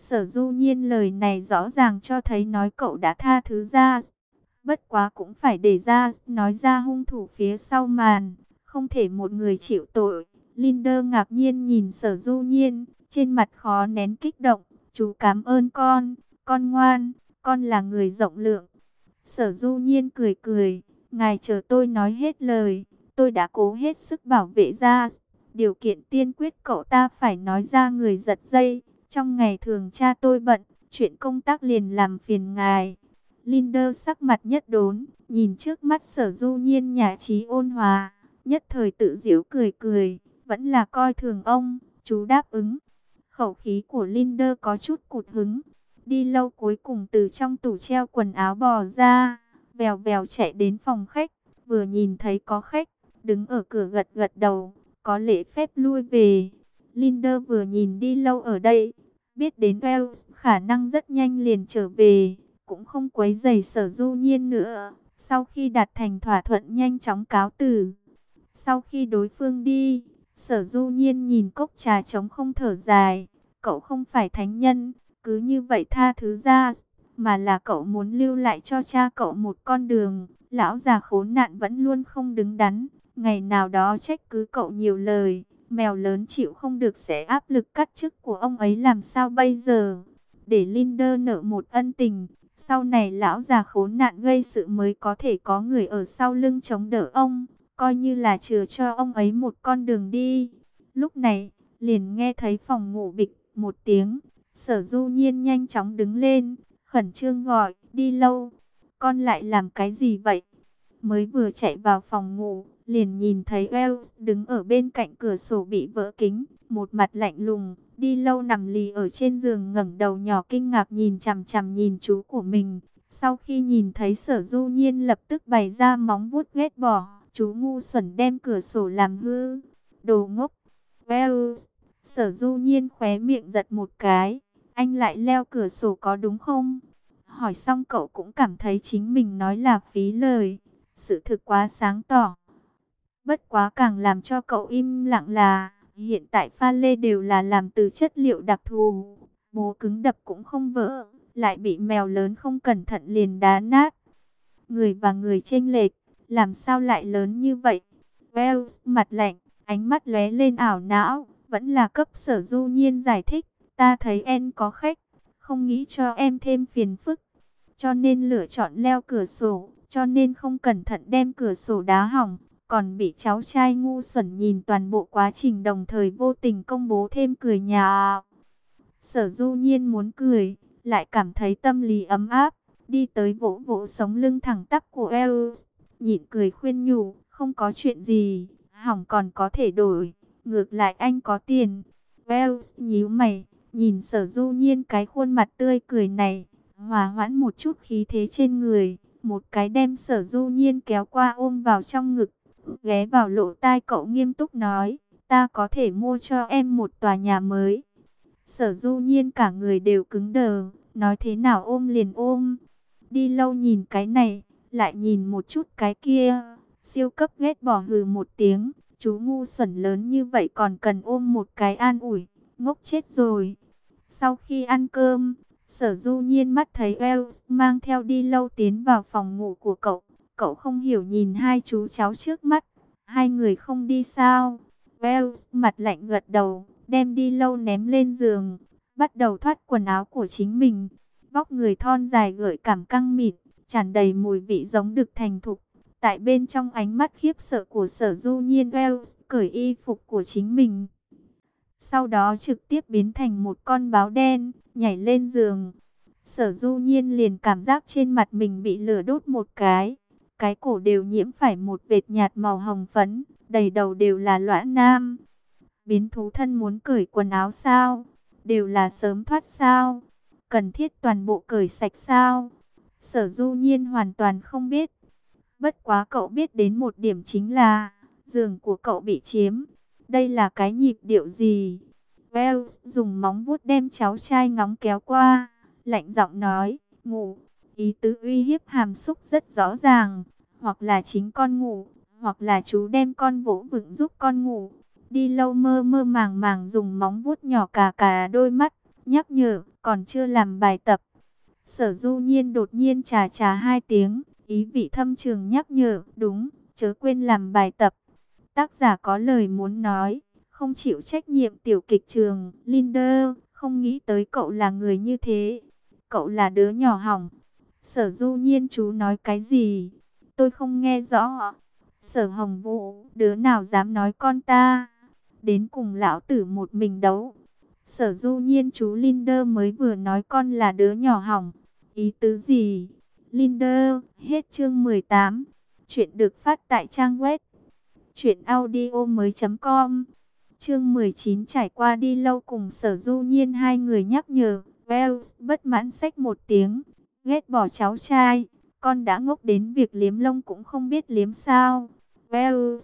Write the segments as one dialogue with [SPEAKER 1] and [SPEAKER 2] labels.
[SPEAKER 1] Sở Du Nhiên lời này rõ ràng cho thấy nói cậu đã tha thứ ra. Bất quá cũng phải để ra nói ra hung thủ phía sau màn. Không thể một người chịu tội. Linder ngạc nhiên nhìn Sở Du Nhiên. Trên mặt khó nén kích động. Chú cảm ơn con ngoan, con là người rộng lượng. Sở Du Nhiên cười cười. Ngài chờ tôi nói hết lời. Tôi đã cố hết sức bảo vệ ra. Điều kiện tiên quyết cậu ta phải nói ra người giật dây. Trong ngày thường cha tôi bận, chuyện công tác liền làm phiền ngài. Linder sắc mặt nhất đốn, nhìn trước mắt Sở Du Nhiên nhã trí ôn hòa, nhất thời tự giễu cười cười, vẫn là coi thường ông, chú đáp ứng. Khẩu khí của Linder có chút cụt hứng, đi lâu cuối cùng từ trong tủ treo quần áo bò ra, vèo vèo chạy đến phòng khách, vừa nhìn thấy có khách, đứng ở cửa gật gật đầu, có lễ phép lui về. Linder vừa nhìn đi lâu ở đây, biết đến Wells khả năng rất nhanh liền trở về, cũng không quấy rầy Sở Du Nhiên nữa. Sau khi đạt thành thỏa thuận nhanh chóng cáo từ. Sau khi đối phương đi, Sở Du Nhiên nhìn cốc trà trống không thở dài. Cậu không phải thánh nhân, cứ như vậy tha thứ ra, mà là cậu muốn lưu lại cho cha cậu một con đường. Lão già khốn nạn vẫn luôn không đứng đắn, ngày nào đó trách cứ cậu nhiều lời. Mèo lớn chịu không được sẽ áp lực cắt chức của ông ấy làm sao bây giờ? Để Linder nợ một ân tình, sau này lão già khốn nạn gây sự mới có thể có người ở sau lưng chống đỡ ông, coi như là chừa cho ông ấy một con đường đi. Lúc này, liền nghe thấy phòng ngủ bịch một tiếng, Sở Du Nhiên nhanh chóng đứng lên, khẩn trương gọi, đi lâu, con lại làm cái gì vậy? Mới vừa chạy vào phòng ngủ, liền nhìn thấy Wells đứng ở bên cạnh cửa sổ bị vỡ kính, một mặt lạnh lùng, đi lâu nằm lì ở trên giường ngẩng đầu nhỏ kinh ngạc nhìn chằm chằm nhìn chú của mình. Sau khi nhìn thấy Sở Du Nhiên lập tức bày ra móng vuốt ghét bỏ, chú ngu xuẩn đem cửa sổ làm hư. Đồ ngốc. Wells. Sở Du Nhiên khóe miệng giật một cái, anh lại leo cửa sổ có đúng không? Hỏi xong cậu cũng cảm thấy chính mình nói là phí lời. Sự thực quá sáng tỏ. Bất quá càng làm cho cậu im lặng là hiện tại pha lê đều là làm từ chất liệu đặc thù. Bố cứng đập cũng không vỡ, lại bị mèo lớn không cẩn thận liền đá nát. Người và người chênh lệch, làm sao lại lớn như vậy? Wells mặt lạnh, ánh mắt lóe lên ảo não, vẫn là cấp Sở Du Nhiên giải thích. Ta thấy em có khách, không nghĩ cho em thêm phiền phức, cho nên lựa chọn leo cửa sổ, cho nên không cẩn thận đem cửa sổ đá hỏng, còn bị cháu trai ngu xuẩn nhìn toàn bộ quá trình đồng thời vô tình công bố thêm cười nhạo. Sở Du Nhiên muốn cười, lại cảm thấy tâm lý ấm áp, đi tới vỗ vỗ sống lưng thẳng tắp của Wells, nhịn cười khuyên nhủ, không có chuyện gì, hỏng còn có thể đổi, ngược lại anh có tiền. Wells nhíu mày, nhìn Sở Du Nhiên cái khuôn mặt tươi cười này, hòa hoãn một chút khí thế trên người, một cái đem Sở Du Nhiên kéo qua ôm vào trong ngực, ghé vào lỗ tai cậu nghiêm túc nói, ta có thể mua cho em một tòa nhà mới. Sở Du Nhiên cả người đều cứng đờ, nói thế nào ôm liền ôm. Đi lâu nhìn cái này, lại nhìn một chút cái kia, siêu cấp ghét bỏ hừ một tiếng, chú ngu xuẩn lớn như vậy còn cần ôm một cái an ủi, ngốc chết rồi. Sau khi ăn cơm, Sở Du Nhiên mắt thấy Wells mang theo đi lâu tiến vào phòng ngủ của cậu. Cậu không hiểu nhìn hai chú cháu trước mắt. Hai người không đi sao? Wells mặt lạnh gật đầu, đem đi lâu ném lên giường, bắt đầu thoát quần áo của chính mình. Vóc người thon dài gợi cảm căng mịn, tràn đầy mùi vị giống đực thành thục. Tại bên trong ánh mắt khiếp sợ của Sở Du Nhiên, Wells cởi y phục của chính mình. Sau đó trực tiếp biến thành một con báo đen, nhảy lên giường. Sở Du Nhiên liền cảm giác trên mặt mình bị lửa đốt một cái cổ đều nhiễm phải một vệt nhạt màu hồng phấn, đầy đầu đều là loãng nam. Biến thú thân muốn cởi quần áo sao? Đều là sớm thoát sao? Cần thiết toàn bộ cởi sạch sao? Sở Du Nhiên hoàn toàn không biết. Bất quá cậu biết đến một điểm chính là giường của cậu bị chiếm. Đây là cái nhịp điệu gì? Wells dùng móng vuốt đem cháu trai ngóng kéo qua, lạnh giọng nói, ngủ. Ý tứ uy hiếp hàm xúc rất rõ ràng, hoặc là chính con ngủ, hoặc là chú đem con vỗ vựng giúp con ngủ. Đi lâu mơ mơ màng màng dùng móng vuốt nhỏ cà cà đôi mắt, nhắc nhở, còn chưa làm bài tập. Sở Du Nhiên đột nhiên chà chà hai tiếng, ý vị thâm trường nhắc nhở, đúng, chớ quên làm bài tập. Tác giả có lời muốn nói, không chịu trách nhiệm tiểu kịch trường, Linder, không nghĩ tới cậu là người như thế. Cậu là đứa nhỏ hỏng. Sở Du Nhiên chú nói cái gì? Tôi không nghe rõ. Sở Hồng Vũ, đứa nào dám nói con ta? Đến cùng lão tử một mình đấu. Sở Du Nhiên chú Linder mới vừa nói con là đứa nhỏ hỏng. Ý tứ gì? Linder, hết chương 18. Chuyện được phát tại trang web truyệnaudiomoi.com. Chương 19 trải qua đi lâu cùng Sở Du Nhiên hai người nhắc nhở. Wells bất mãn xách một tiếng, ghét bỏ cháu trai. Con đã ngốc đến việc liếm lông cũng không biết liếm sao. Wells.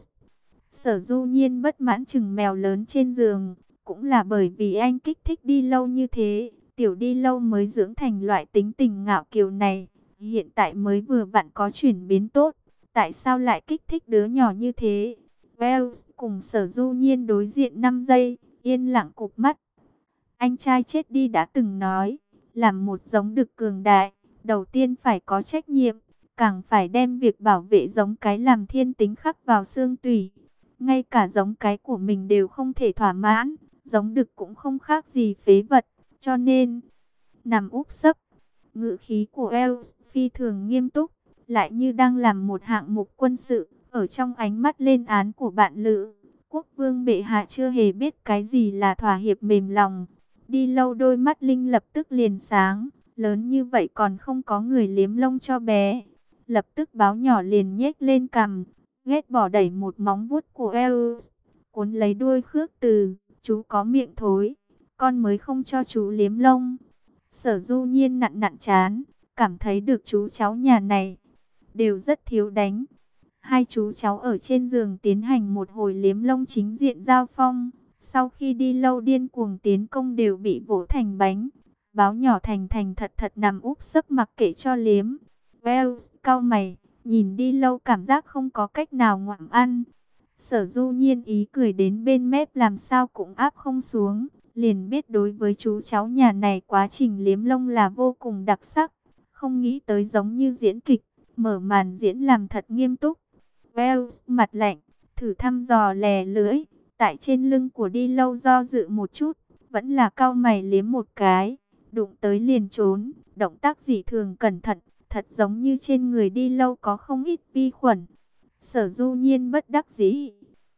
[SPEAKER 1] Sở Du Nhiên bất mãn chừng mèo lớn trên giường. Cũng là bởi vì anh kích thích đi lâu như thế, tiểu đi lâu mới dưỡng thành loại tính tình ngạo kiều này. Hiện tại mới vừa vặn có chuyển biến tốt. Tại sao lại kích thích đứa nhỏ như thế? Wells cùng Sở Du Nhiên đối diện 5 giây, yên lặng cụp mắt. Anh trai chết đi đã từng nói, làm một giống đực cường đại, đầu tiên phải có trách nhiệm, càng phải đem việc bảo vệ giống cái làm thiên tính khắc vào xương tủy. Ngay cả giống cái của mình đều không thể thỏa mãn, giống đực cũng không khác gì phế vật, cho nên nằm úp sấp. Ngữ khí của Els phi thường nghiêm túc, lại như đang làm một hạng mục quân sự, ở trong ánh mắt lên án của bạn lữ. Quốc vương bệ hạ chưa hề biết cái gì là thỏa hiệp mềm lòng. Đi lâu đôi mắt Linh lập tức liền sáng, lớn như vậy còn không có người liếm lông cho bé. Lập tức báo nhỏ liền nhếch lên cằm, ghét bỏ đẩy một móng vuốt của Els, cuốn lấy đuôi khước từ, chú có miệng thối, con mới không cho chú liếm lông. Sở Du Nhiên nặn nặn chán, cảm thấy được chú cháu nhà này đều rất thiếu đánh. Hai chú cháu ở trên giường tiến hành một hồi liếm lông chính diện giao phong. Sau khi đi lâu điên cuồng tiến công đều bị vỗ thành bánh. Báo nhỏ thành thành thật thật nằm úp sấp mặc kệ cho liếm. Wells cau mày, nhìn đi lâu cảm giác không có cách nào ngoạm ăn. Sở Du Nhiên ý cười đến bên mép làm sao cũng áp không xuống. Liền biết đối với chú cháu nhà này quá trình liếm lông là vô cùng đặc sắc. Không nghĩ tới giống như diễn kịch, mở màn diễn làm thật nghiêm túc. Wells mặt lạnh, thử thăm dò lè lưỡi, tại trên lưng của đi lâu do dự một chút, vẫn là cau mày liếm một cái, đụng tới liền trốn, động tác dị thường cẩn thận, thật giống như trên người đi lâu có không ít vi khuẩn. Sở Du Nhiên bất đắc dĩ.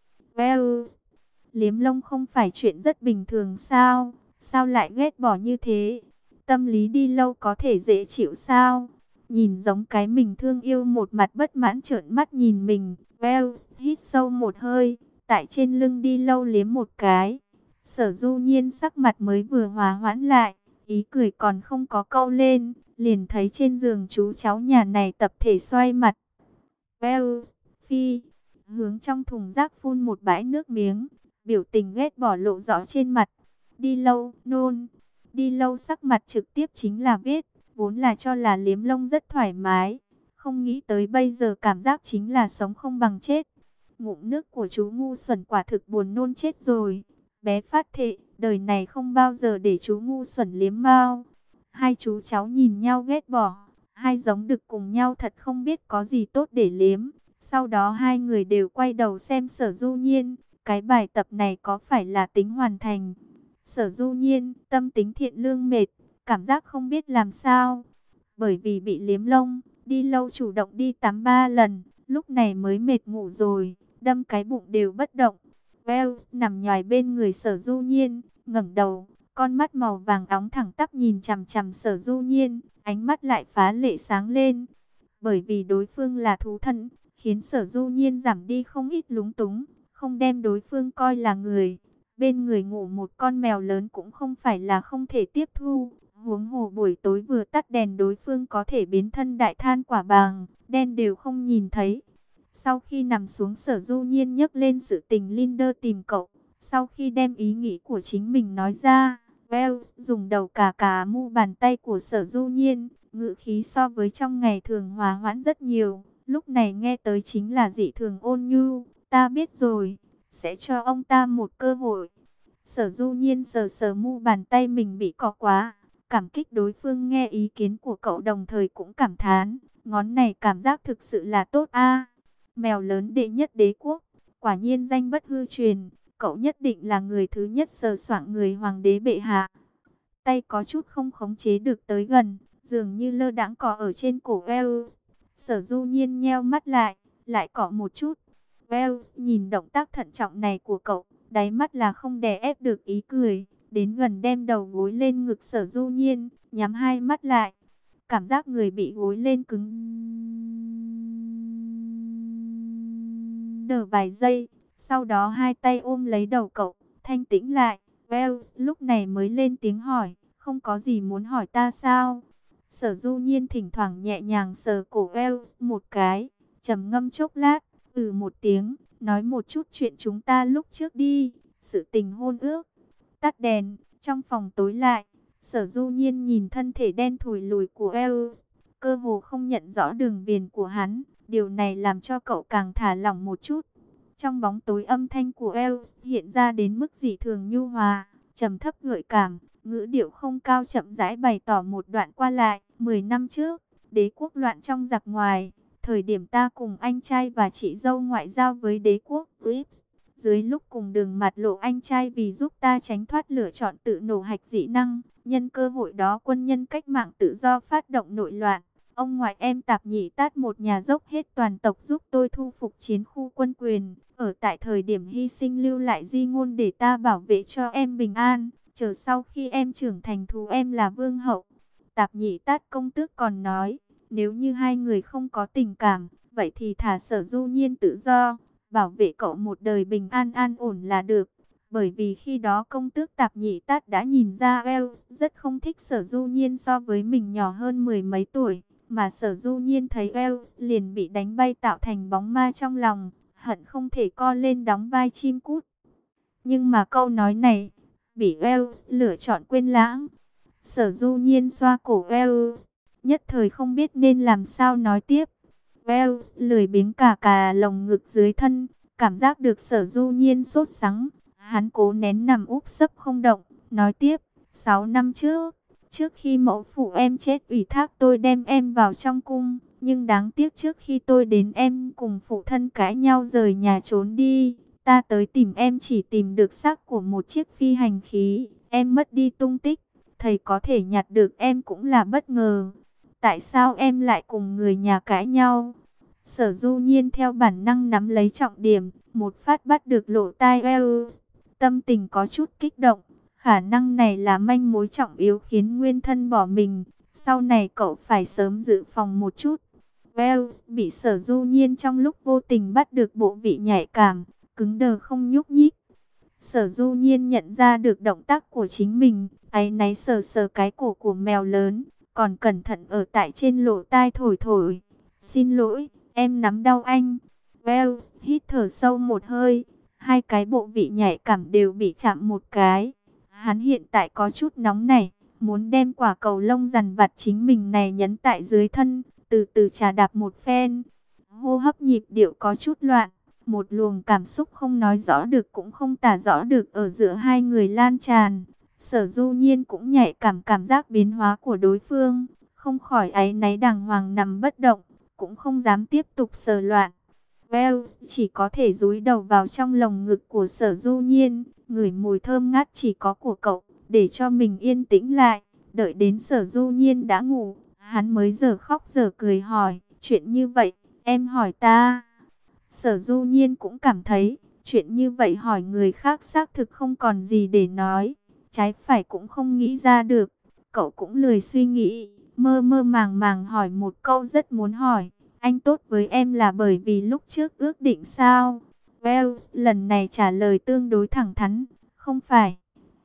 [SPEAKER 1] Wells, liếm lông không phải chuyện rất bình thường sao? Sao lại ghét bỏ như thế? Tâm lý đi lâu có thể dễ chịu sao? Nhìn giống cái mình thương yêu một mặt bất mãn trợn mắt nhìn mình. Wells hít sâu một hơi, tại trên lưng đi lâu liếm một cái. Sở Du Nhiên sắc mặt mới vừa hòa hoãn lại, ý cười còn không có câu lên, liền thấy trên giường chú cháu nhà này tập thể xoay mặt. Wells, phi, hướng trong thùng rác phun một bãi nước miếng, biểu tình ghét bỏ lộ rõ trên mặt. Đi lâu, nôn. Đi lâu sắc mặt trực tiếp chính là viết, vốn là cho là liếm lông rất thoải mái, không nghĩ tới bây giờ cảm giác chính là sống không bằng chết. Ngụm nước của chú ngu xuẩn quả thực buồn nôn chết rồi. Bé phát thệ, đời này không bao giờ để chú ngu xuẩn liếm mao. Hai chú cháu nhìn nhau ghét bỏ, hai giống đực cùng nhau thật không biết có gì tốt để liếm. Sau đó hai người đều quay đầu xem Sở Du Nhiên, cái bài tập này có phải là tính hoàn thành. Sở Du Nhiên, tâm tính thiện lương mệt, cảm giác không biết làm sao. Bởi vì bị liếm lông, đi lâu chủ động đi tắm 3 lần, lúc này mới mệt ngủ rồi, đâm cái bụng đều bất động. Wells nằm nhòi bên người Sở Du Nhiên, ngẩng đầu, con mắt màu vàng óng thẳng tắp nhìn chằm chằm Sở Du Nhiên, ánh mắt lại phá lệ sáng lên. Bởi vì đối phương là thú thân, khiến Sở Du Nhiên giảm đi không ít lúng túng, không đem đối phương coi là người. Bên người ngủ một con mèo lớn cũng không phải là không thể tiếp thu. Huống hồ buổi tối vừa tắt đèn đối phương có thể biến thân đại than quả bàng, đen đều không nhìn thấy. Sau khi nằm xuống Sở Du Nhiên nhấc lên sự tình Linder tìm cậu. Sau khi đem ý nghĩ của chính mình nói ra, Wells dùng đầu cà cà mu bàn tay của Sở Du Nhiên, ngữ khí so với trong ngày thường hòa hoãn rất nhiều. Lúc này nghe tới chính là dị thường ôn nhu. Ta biết rồi, sẽ cho ông ta một cơ hội. Sở Du Nhiên sờ sờ mu bàn tay mình bị cọ quá, cảm kích đối phương nghe ý kiến của cậu, đồng thời cũng cảm thán, ngón này cảm giác thực sự là tốt a. Mèo lớn đệ nhất đế quốc, quả nhiên danh bất hư truyền, cậu nhất định là người thứ nhất sờ soạng người hoàng đế bệ hạ. Tay có chút không khống chế được tới gần, dường như lơ đãng cọ ở trên cổ Wells. Sở Du Nhiên nheo mắt lại cọ một chút. Wells nhìn động tác thận trọng này của cậu, đáy mắt là không đè ép được ý cười, đến gần đem đầu gối lên ngực Sở Du Nhiên, nhắm hai mắt lại. Cảm giác người bị gối lên cứng đờ vài giây, sau đó hai tay ôm lấy đầu cậu, thanh tĩnh lại. Wells lúc này mới lên tiếng hỏi, không có gì muốn hỏi ta sao? Sở Du Nhiên thỉnh thoảng nhẹ nhàng sờ cổ Wells một cái, trầm ngâm chốc lát, một tiếng, nói một chút chuyện chúng ta lúc trước đi, sự tình hôn ước. Tắt đèn, trong phòng tối lại, Sở Du Nhiên nhìn thân thể đen thùi lùi của Wells, cơ hồ không nhận rõ đường viền của hắn, điều này làm cho cậu càng thả lỏng một chút. Trong bóng tối, âm thanh của Els hiện ra đến mức dị thường nhu hòa, trầm thấp gợi cảm, ngữ điệu không cao chậm rãi bày tỏ một đoạn qua lại. 10 năm trước, đế quốc loạn trong giặc ngoài, thời điểm ta cùng anh trai và chị dâu ngoại giao với đế quốc Brips. Dưới lúc cùng đường mặt lộ, anh trai vì giúp ta tránh thoát lựa chọn tự nổ hạch dị năng, nhân cơ hội đó quân nhân cách mạng tự do phát động nội loạn. Ông ngoại em Tạp Nhĩ Tát, một nhà dốc hết toàn tộc, giúp tôi thu phục chiến khu quân quyền. Ở tại thời điểm hy sinh lưu lại di ngôn để ta bảo vệ cho em bình an. Chờ sau khi em trưởng thành thú em là vương hậu. Tạp Nhĩ Tát công tước còn nói, nếu như hai người không có tình cảm, vậy thì thả Sở Du Nhiên tự do, bảo vệ cậu một đời bình an an ổn là được. Bởi vì khi đó công tước Tạp Nhĩ Tát đã nhìn ra Els rất không thích Sở Du Nhiên so với mình nhỏ hơn 10 mấy tuổi. Mà Sở Du Nhiên thấy Els liền bị đánh bay, tạo thành bóng ma trong lòng, hận không thể co lên đóng vai chim cút. Nhưng mà câu nói này bị Els lựa chọn quên lãng. Sở Du Nhiên xoa cổ Els, nhất thời không biết nên làm sao nói tiếp. Els lười biếng cà cà lồng ngực dưới thân, cảm giác được Sở Du Nhiên sốt sắng, hắn cố nén nằm úp sấp không động, nói tiếp, 6 năm trước khi mẫu phụ em chết, ủy thác tôi đem em vào trong cung, nhưng đáng tiếc trước khi tôi đến em cùng phụ thân cãi nhau rời nhà trốn đi. Ta tới tìm em chỉ tìm được xác của một chiếc phi hành khí, em mất đi tung tích, thầy có thể nhặt được em cũng là bất ngờ. Tại sao em lại cùng người nhà cãi nhau? Sở Du Nhiên theo bản năng nắm lấy trọng điểm, một phát bắt được lỗ tai Els, tâm tình có chút kích động. Khả năng này là manh mối trọng yếu khiến nguyên thân bỏ mình. Sau này cậu phải sớm dự phòng một chút. Wells bị Sở Du Nhiên trong lúc vô tình bắt được bộ vị nhạy cảm, cứng đờ không nhúc nhích. Sở Du Nhiên nhận ra được động tác của chính mình, áy náy sờ sờ cái cổ của mèo lớn, còn cẩn thận ở tại trên lỗ tai thổi thổi. Xin lỗi, em nắm đau anh. Wells hít thở sâu một hơi, hai cái bộ vị nhạy cảm đều bị chạm một cái. Hắn hiện tại có chút nóng nảy, muốn đem quả cầu lông dằn vặt chính mình này nhấn tại dưới thân, từ từ chà đạp một phen. Hô hấp nhịp điệu có chút loạn, một luồng cảm xúc không nói rõ được cũng không tả rõ được ở giữa hai người lan tràn. Sở Du Nhiên cũng nhạy cảm giác biến hóa của đối phương, không khỏi áy náy, đàng hoàng nằm bất động, cũng không dám tiếp tục sờ loạn. Wells chỉ có thể dúi đầu vào trong lồng ngực của Sở Du Nhiên, ngửi mùi thơm ngát chỉ có của cậu, để cho mình yên tĩnh lại. Đợi đến Sở Du Nhiên đã ngủ, hắn mới giờ khóc giờ cười hỏi, chuyện như vậy, em hỏi ta. Sở Du Nhiên cũng cảm thấy, chuyện như vậy hỏi người khác xác thực không còn gì để nói, trái phải cũng không nghĩ ra được. Cậu cũng lười suy nghĩ, mơ mơ màng màng hỏi một câu rất muốn hỏi. Anh tốt với em là bởi vì lúc trước ước định sao? Wells lần này trả lời tương đối thẳng thắn, không phải.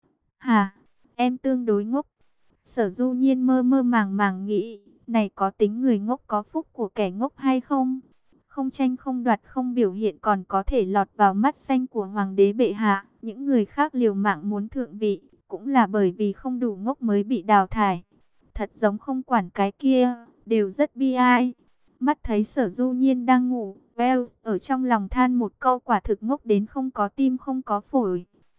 [SPEAKER 1] Hả? Em tương đối ngốc. Sở Du Nhiên mơ mơ màng màng nghĩ, này có tính người ngốc có phúc của kẻ ngốc hay không? Không tranh không đoạt không biểu hiện còn có thể lọt vào mắt xanh của hoàng đế bệ hạ. Những người khác liều mạng muốn thượng vị, cũng là bởi vì không đủ ngốc mới bị đào thải. Thật giống không quản cái kia, đều rất bi ai. Mắt thấy Sở Du Nhiên đang ngủ, Wells ở trong lòng than một câu, quả thực ngốc đến không có tim không có phổi.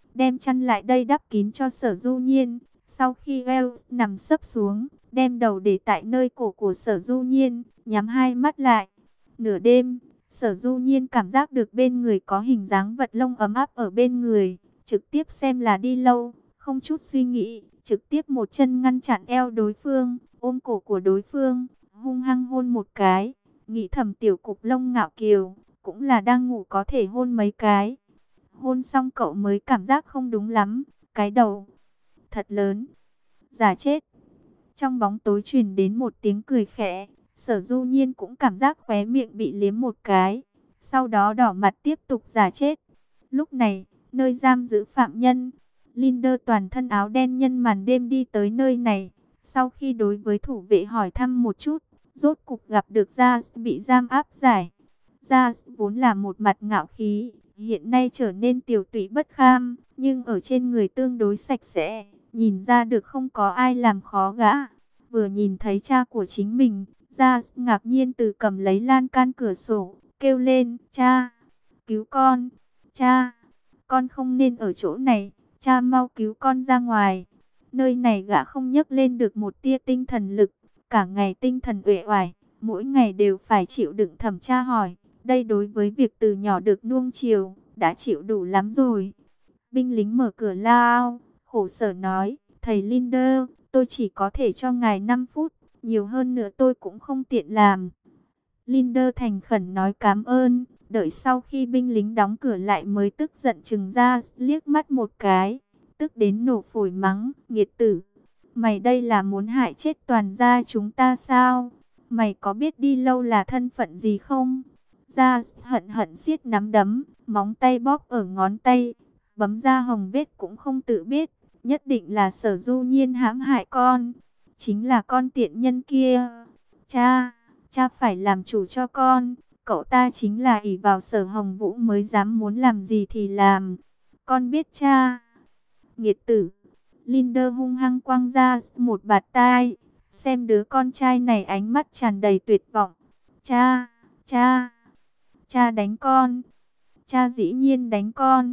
[SPEAKER 1] đem chăn lại đây đắp kín cho Sở Du Nhiên. Sau khi Wells nằm sấp xuống, đem đầu để tại nơi cổ của Sở Du Nhiên, nhắm hai mắt lại. Nửa đêm, Sở Du Nhiên cảm giác được bên người có hình dáng vật lông ấm áp ở bên người, trực tiếp xem là đi lâu, không chút suy nghĩ, trực tiếp một chân ngăn chặn eo đối phương, ôm cổ của đối phương, hung hăng hôn một cái, nghĩ thầm tiểu cục lông ngạo kiều, cũng là đang ngủ có thể hôn mấy cái. Hôn xong cậu mới cảm giác không đúng lắm, cái đầu thật lớn, giả chết. Trong bóng tối truyền đến một tiếng cười khẽ, Sở Du Nhiên cũng cảm giác khóe miệng bị liếm một cái, sau đó đỏ mặt tiếp tục giả chết. Lúc này, nơi giam giữ phạm nhân, Linder toàn thân áo đen nhân màn đêm đi tới nơi này. Sau khi đối với thủ vệ hỏi thăm một chút, rốt cục gặp được Jazz bị giam áp giải. Jazz vốn là một mặt ngạo khí, hiện nay trở nên tiều tụy bất kham, nhưng ở trên người tương đối sạch sẽ, nhìn ra được không có ai làm khó gã. Vừa nhìn thấy cha của chính mình, Jazz ngạc nhiên từ cầm lấy lan can cửa sổ, kêu lên, cha, cứu con, cha, con không nên ở chỗ này, cha mau cứu con ra ngoài. Nơi này gã không nhấc lên được một tia tinh thần lực, cả ngày tinh thần uể oải, mỗi ngày đều phải chịu đựng thẩm tra hỏi. Đây đối với việc từ nhỏ được nuông chiều, đã chịu đủ lắm rồi. Binh lính mở cửa lao, khổ sở nói, thầy Linder, tôi chỉ có thể cho ngài 5 phút, nhiều hơn nữa tôi cũng không tiện làm. Linder thành khẩn nói cảm ơn, đợi sau khi binh lính đóng cửa lại mới tức giận chừng ra liếc mắt một cái, tức đến nổ phổi mắng, nghiệt tử. Mày đây là muốn hại chết toàn gia chúng ta sao? Mày có biết đi lâu là thân phận gì không? Ra hận hận siết nắm đấm, móng tay bóp ở ngón tay, bấm ra hồng vết cũng không tự biết, nhất định là Sở Du Nhiên hãm hại con, chính là con tiện nhân kia. Cha, cha phải làm chủ cho con, cậu ta chính là ỷ vào Sở Hồng Vũ mới dám muốn làm gì thì làm. Con biết cha. Nghiệt tử. Linder hung hăng quăng ra một bạt tai, xem đứa con trai này ánh mắt tràn đầy tuyệt vọng. Cha, cha, cha đánh con. Cha dĩ nhiên đánh con.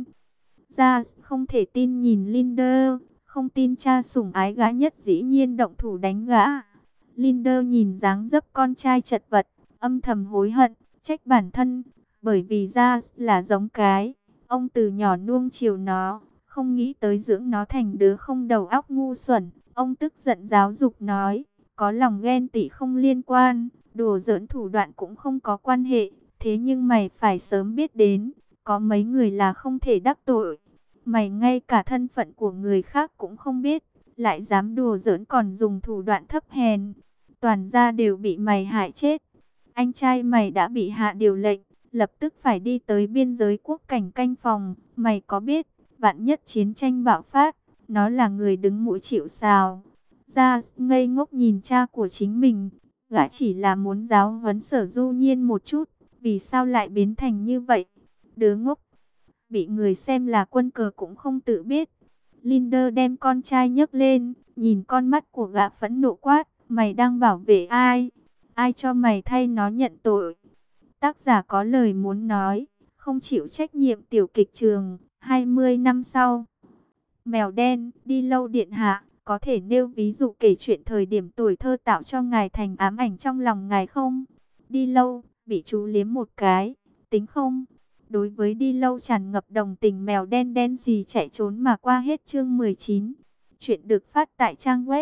[SPEAKER 1] Ra không thể tin nhìn Linder, không tin cha sủng ái gã nhất dĩ nhiên động thủ đánh gã. Linder nhìn dáng dấp con trai chật vật, âm thầm hối hận, trách bản thân, bởi vì ra là giống cái, ông từ nhỏ nuông chiều nó, không nghĩ tới dưỡng nó thành đứa không đầu óc ngu xuẩn. Ông tức giận giáo dục nói, có lòng ghen tị không liên quan, đùa giỡn thủ đoạn cũng không có quan hệ, thế nhưng mày phải sớm biết đến, có mấy người là không thể đắc tội. Mày ngay cả thân phận của người khác cũng không biết, lại dám đùa giỡn còn dùng thủ đoạn thấp hèn. Toàn gia đều bị mày hại chết. Anh trai mày đã bị hạ điều lệnh, lập tức phải đi tới biên giới quốc cảnh canh phòng. Mày có biết, vạn nhất chiến tranh bạo phát, nó là người đứng mũi chịu sào. Ra ngây ngốc nhìn cha của chính mình, gã chỉ là muốn giáo huấn Sở Du Nhiên một chút, vì sao lại biến thành như vậy? Đứa ngốc, bị người xem là quân cờ cũng không tự biết. Linder đem con trai nhấc lên, nhìn con mắt của gã phẫn nộ quát, mày đang bảo vệ ai? Ai cho mày thay nó nhận tội? Tác giả có lời muốn nói, không chịu trách nhiệm tiểu kịch trường, 20 năm sau. Mèo đen, đi lâu điện hạ, có thể nêu ví dụ kể chuyện thời điểm tuổi thơ tạo cho ngài thành ám ảnh trong lòng ngài không? Đi lâu, bị chú liếm một cái, tính không? Đối với đi lâu tràn ngập đồng tình, mèo đen đen gì chạy trốn mà qua hết chương 19. Chuyện được phát tại trang web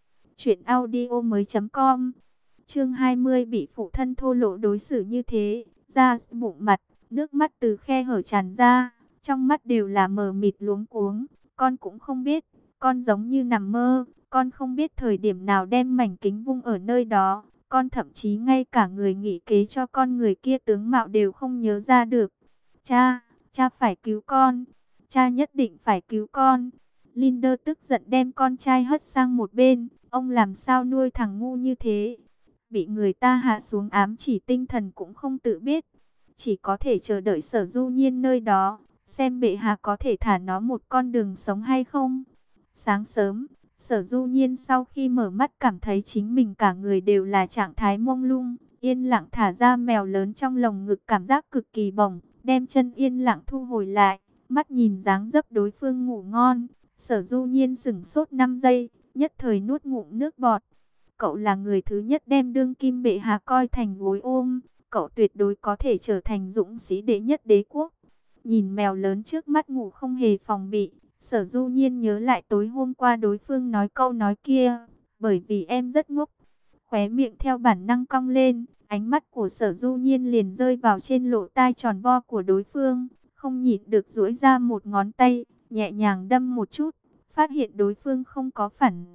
[SPEAKER 1] truyệnaudiomoi.com. Chương 20, bị phụ thân thô lỗ đối xử như thế, ra bụng mặt, nước mắt từ khe hở tràn ra, trong mắt đều là mờ mịt luống cuống. Con cũng không biết, con giống như nằm mơ, con không biết thời điểm nào đem mảnh kính vung ở nơi đó, con thậm chí ngay cả người nghị kế cho con người kia tướng mạo đều không nhớ ra được. Cha, cha phải cứu con, cha nhất định phải cứu con. Linder tức giận đem con trai hất sang một bên, ông làm sao nuôi thằng ngu như thế? Bị người ta hạ xuống ám chỉ tinh thần cũng không tự biết, chỉ có thể chờ đợi Sở Du Nhiên nơi đó, xem bệ hạ có thể thả nó một con đường sống hay không. Sáng sớm, Sở Du Nhiên sau khi mở mắt cảm thấy chính mình cả người đều là trạng thái mông lung, yên lặng thả ra mèo lớn trong lồng ngực, cảm giác cực kỳ bổng, đem chân yên lặng thu hồi lại, Mắt nhìn dáng dấp đối phương ngủ ngon, Sở Du Nhiên sững sốt 5 giây, nhất thời nuốt ngụm nước bọt. Cậu là người thứ nhất đem đương kim bệ hạ coi thành gối ôm, cậu tuyệt đối có thể trở thành dũng sĩ đệ nhất đế quốc. Nhìn mèo lớn trước mắt ngủ không hề phòng bị, Sở Du Nhiên nhớ lại tối hôm qua đối phương nói câu nói kia, bởi vì em rất ngốc. Khóe miệng theo bản năng cong lên, ánh mắt của Sở Du Nhiên liền rơi vào trên lỗ tai tròn vo của đối phương, không nhịn được duỗi ra một ngón tay, nhẹ nhàng đâm một chút, phát hiện đối phương không có phản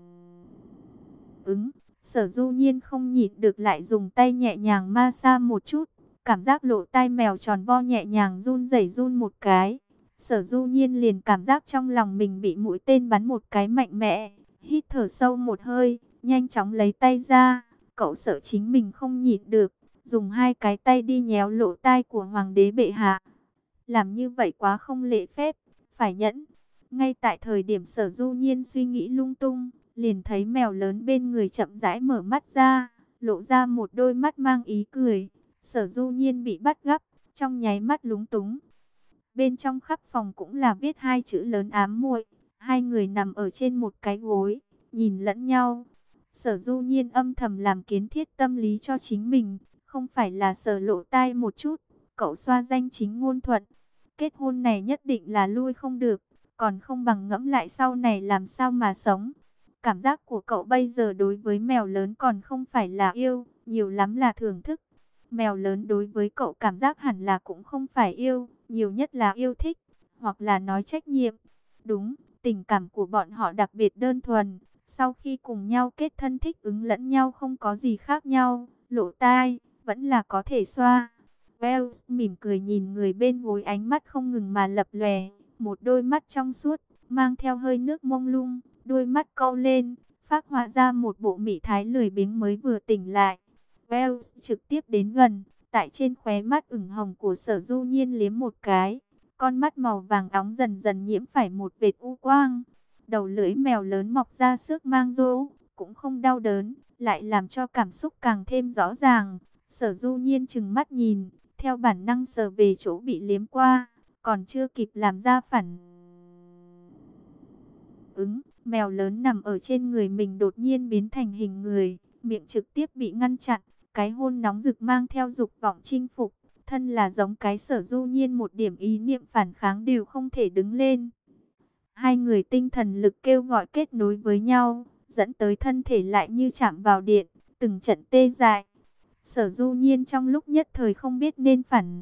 [SPEAKER 1] ứng. Sở Du Nhiên không nhịn được lại dùng tay nhẹ nhàng ma xa một chút, cảm giác lỗ tai mèo tròn vo nhẹ nhàng run rẩy run một cái. Sở Du Nhiên liền cảm giác trong lòng mình bị mũi tên bắn một cái mạnh mẽ, hít thở sâu một hơi, nhanh chóng lấy tay ra. Cậu sợ chính mình không nhịn được, dùng hai cái tay đi nhéo lỗ tai của hoàng đế bệ hạ. Làm như vậy quá không lễ phép, phải nhẫn. Ngay tại thời điểm Sở Du Nhiên suy nghĩ lung tung, liền thấy mèo lớn bên người chậm rãi mở mắt ra, lộ ra một đôi mắt mang ý cười. Sở Du Nhiên bị bắt gấp, trong nháy mắt lúng túng. Bên trong khắp phòng cũng là viết hai chữ lớn ám muội. Hai người nằm ở trên một cái gối, nhìn lẫn nhau. Sở Du Nhiên âm thầm làm kiến thiết tâm lý cho chính mình, không phải là sở lộ tai một chút. Cậu xoa danh chính ngôn thuận, kết hôn này nhất định là lui không được, còn không bằng ngẫm lại sau này làm sao mà sống. Cảm giác của cậu bây giờ đối với mèo lớn còn không phải là yêu, nhiều lắm là thưởng thức. Mèo lớn đối với cậu cảm giác hẳn là cũng không phải yêu, nhiều nhất là yêu thích, hoặc là nói trách nhiệm. Đúng, tình cảm của bọn họ đặc biệt đơn thuần, sau khi cùng nhau kết thân thích ứng lẫn nhau không có gì khác nhau, lỗ tai, vẫn là có thể xoa. Wells mỉm cười nhìn người bên gối, ánh mắt không ngừng mà lập lòe, một đôi mắt trong suốt, mang theo hơi nước mông lung, đôi mắt câu lên, phác họa ra một bộ mỹ thái lười biếng mới vừa tỉnh lại. Wells trực tiếp đến gần, tại trên khóe mắt ửng hồng của Sở Du Nhiên liếm một cái, con mắt màu vàng óng dần dần nhiễm phải một vệt u quang. Đầu lưỡi mèo lớn mọc ra xước mang rỗ, cũng không đau đớn, lại làm cho cảm xúc càng thêm rõ ràng. Sở Du Nhiên trừng mắt nhìn, theo bản năng sờ về chỗ bị liếm qua, còn chưa kịp làm ra phản ứng, mèo lớn nằm ở trên người mình đột nhiên biến thành hình người, miệng trực tiếp bị ngăn chặn, cái hôn nóng rực mang theo dục vọng chinh phục, thân là giống cái Sở Du Nhiên một điểm ý niệm phản kháng đều không thể đứng lên. Hai người tinh thần lực kêu gọi kết nối với nhau, dẫn tới thân thể lại như chạm vào điện, từng trận tê dại. Sở Du Nhiên trong lúc nhất thời không biết nên phản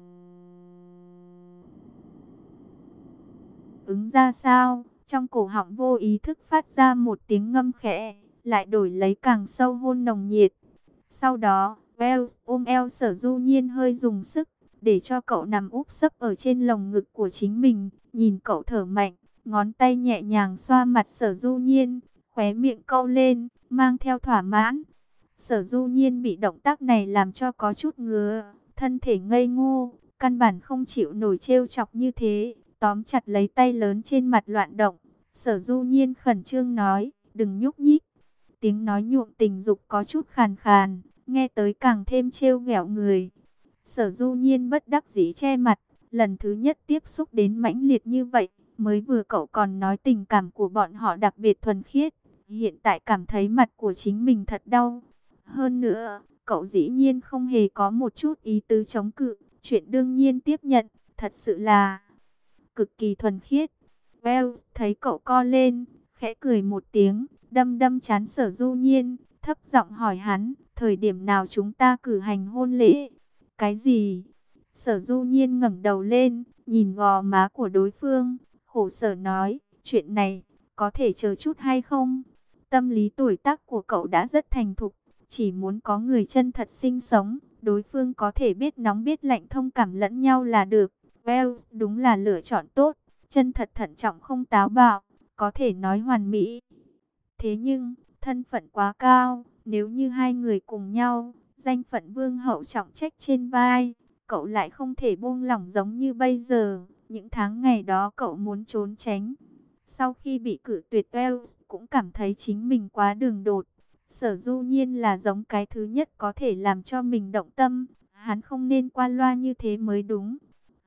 [SPEAKER 1] ứng ra sao, trong cổ họng vô ý thức phát ra một tiếng ngâm khẽ, lại đổi lấy càng sâu hôn nồng nhiệt. Sau đó, Wells ôm eo Sở Du Nhiên hơi dùng sức, để cho cậu nằm úp sấp ở trên lồng ngực của chính mình, nhìn cậu thở mạnh, ngón tay nhẹ nhàng xoa mặt Sở Du Nhiên, khóe miệng câu lên, mang theo thỏa mãn. Sở Du Nhiên bị động tác này làm cho có chút ngứa, thân thể ngây ngô, căn bản không chịu nổi trêu chọc như thế, tóm chặt lấy tay lớn trên mặt loạn động. Sở Du Nhiên khẩn trương nói, đừng nhúc nhích. Tiếng nói nhuộm tình dục có chút khàn khàn, nghe tới càng thêm trêu ghẹo người. Sở Du Nhiên bất đắc dĩ che mặt, lần thứ nhất tiếp xúc đến mãnh liệt như vậy, mới vừa cậu còn nói tình cảm của bọn họ đặc biệt thuần khiết, hiện tại cảm thấy mặt của chính mình thật đau. Hơn nữa, cậu dĩ nhiên không hề có một chút ý tứ chống cự, chuyện đương nhiên tiếp nhận, thật sự là cực kỳ thuần khiết. Wells thấy cậu co lên, khẽ cười một tiếng, đâm đâm trán Sở Du Nhiên, thấp giọng hỏi hắn, thời điểm nào chúng ta cử hành hôn lễ? Cái gì? Sở Du Nhiên ngẩng đầu lên, nhìn gò má của đối phương, khổ sở nói, chuyện này, có thể chờ chút hay không? Tâm lý tuổi tác của cậu đã rất thành thục, chỉ muốn có người chân thật sinh sống, đối phương có thể biết nóng biết lạnh thông cảm lẫn nhau là được. Wells đúng là lựa chọn tốt, chân thật thận trọng không táo bạo, có thể nói hoàn mỹ. Thế nhưng, thân phận quá cao, nếu như hai người cùng nhau, danh phận vương hậu trọng trách trên vai, cậu lại không thể buông lỏng giống như bây giờ. Những tháng ngày đó cậu muốn trốn tránh. Sau khi bị cử tuyệt, Wells cũng cảm thấy chính mình quá đường đột. Sở Du Nhiên là giống cái thứ nhất có thể làm cho mình động tâm, hắn không nên qua loa như thế mới đúng.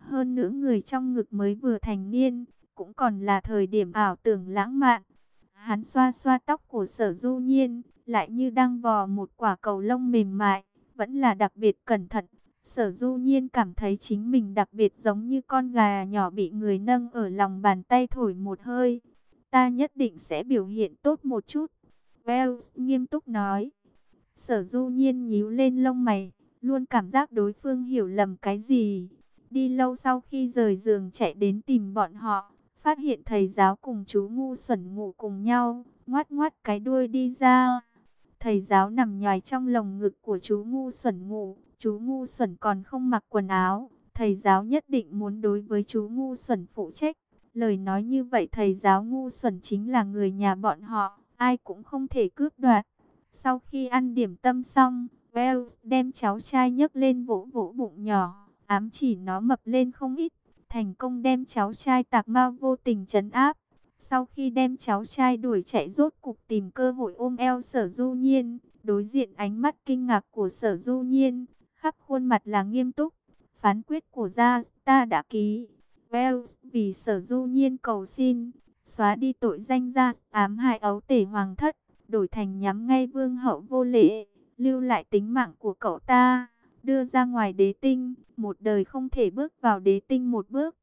[SPEAKER 1] Hơn nữa người trong ngực mới vừa thành niên, cũng còn là thời điểm ảo tưởng lãng mạn. Hắn xoa xoa tóc của Sở Du Nhiên, lại như đang vò một quả cầu lông mềm mại, vẫn là đặc biệt cẩn thận. Sở Du Nhiên cảm thấy chính mình đặc biệt giống như con gà nhỏ bị người nâng ở lòng bàn tay thổi một hơi. Ta nhất định sẽ biểu hiện tốt một chút. Wells nghiêm túc nói. Sở Du Nhiên nhíu lên lông mày, luôn cảm giác đối phương hiểu lầm cái gì. Đi lâu sau khi rời giường chạy đến tìm bọn họ, phát hiện thầy giáo cùng chú ngu xuẩn ngủ cùng nhau, ngoát ngoát cái đuôi đi ra. Thầy giáo nằm nhoài trong lồng ngực của chú ngu xuẩn ngủ, chú ngu xuẩn còn không mặc quần áo. Thầy giáo nhất định muốn đối với chú ngu xuẩn phụ trách. Lời nói như vậy thầy giáo ngu xuẩn chính là người nhà bọn họ, ai cũng không thể cướp đoạt. Sau khi ăn điểm tâm xong, Wells đem cháu trai nhấc lên vỗ vỗ bụng nhỏ, ám chỉ nó mập lên không ít, thành công đem cháu trai Tạc Mao vô tình trấn áp. Sau khi đem cháu trai đuổi chạy rốt cục tìm cơ hội ôm eo Sở Du Nhiên, đối diện ánh mắt kinh ngạc của Sở Du Nhiên, khắp khuôn mặt là nghiêm túc. Phán quyết của gia ta đã ký. Wells vì Sở Du Nhiên cầu xin, xóa đi tội danh gia ám hại ấu tể hoàng thất, đổi thành nhắm ngay vương hậu vô lễ, lưu lại tính mạng của cậu ta, đưa ra ngoài đế tinh, một đời không thể bước vào đế tinh một bước.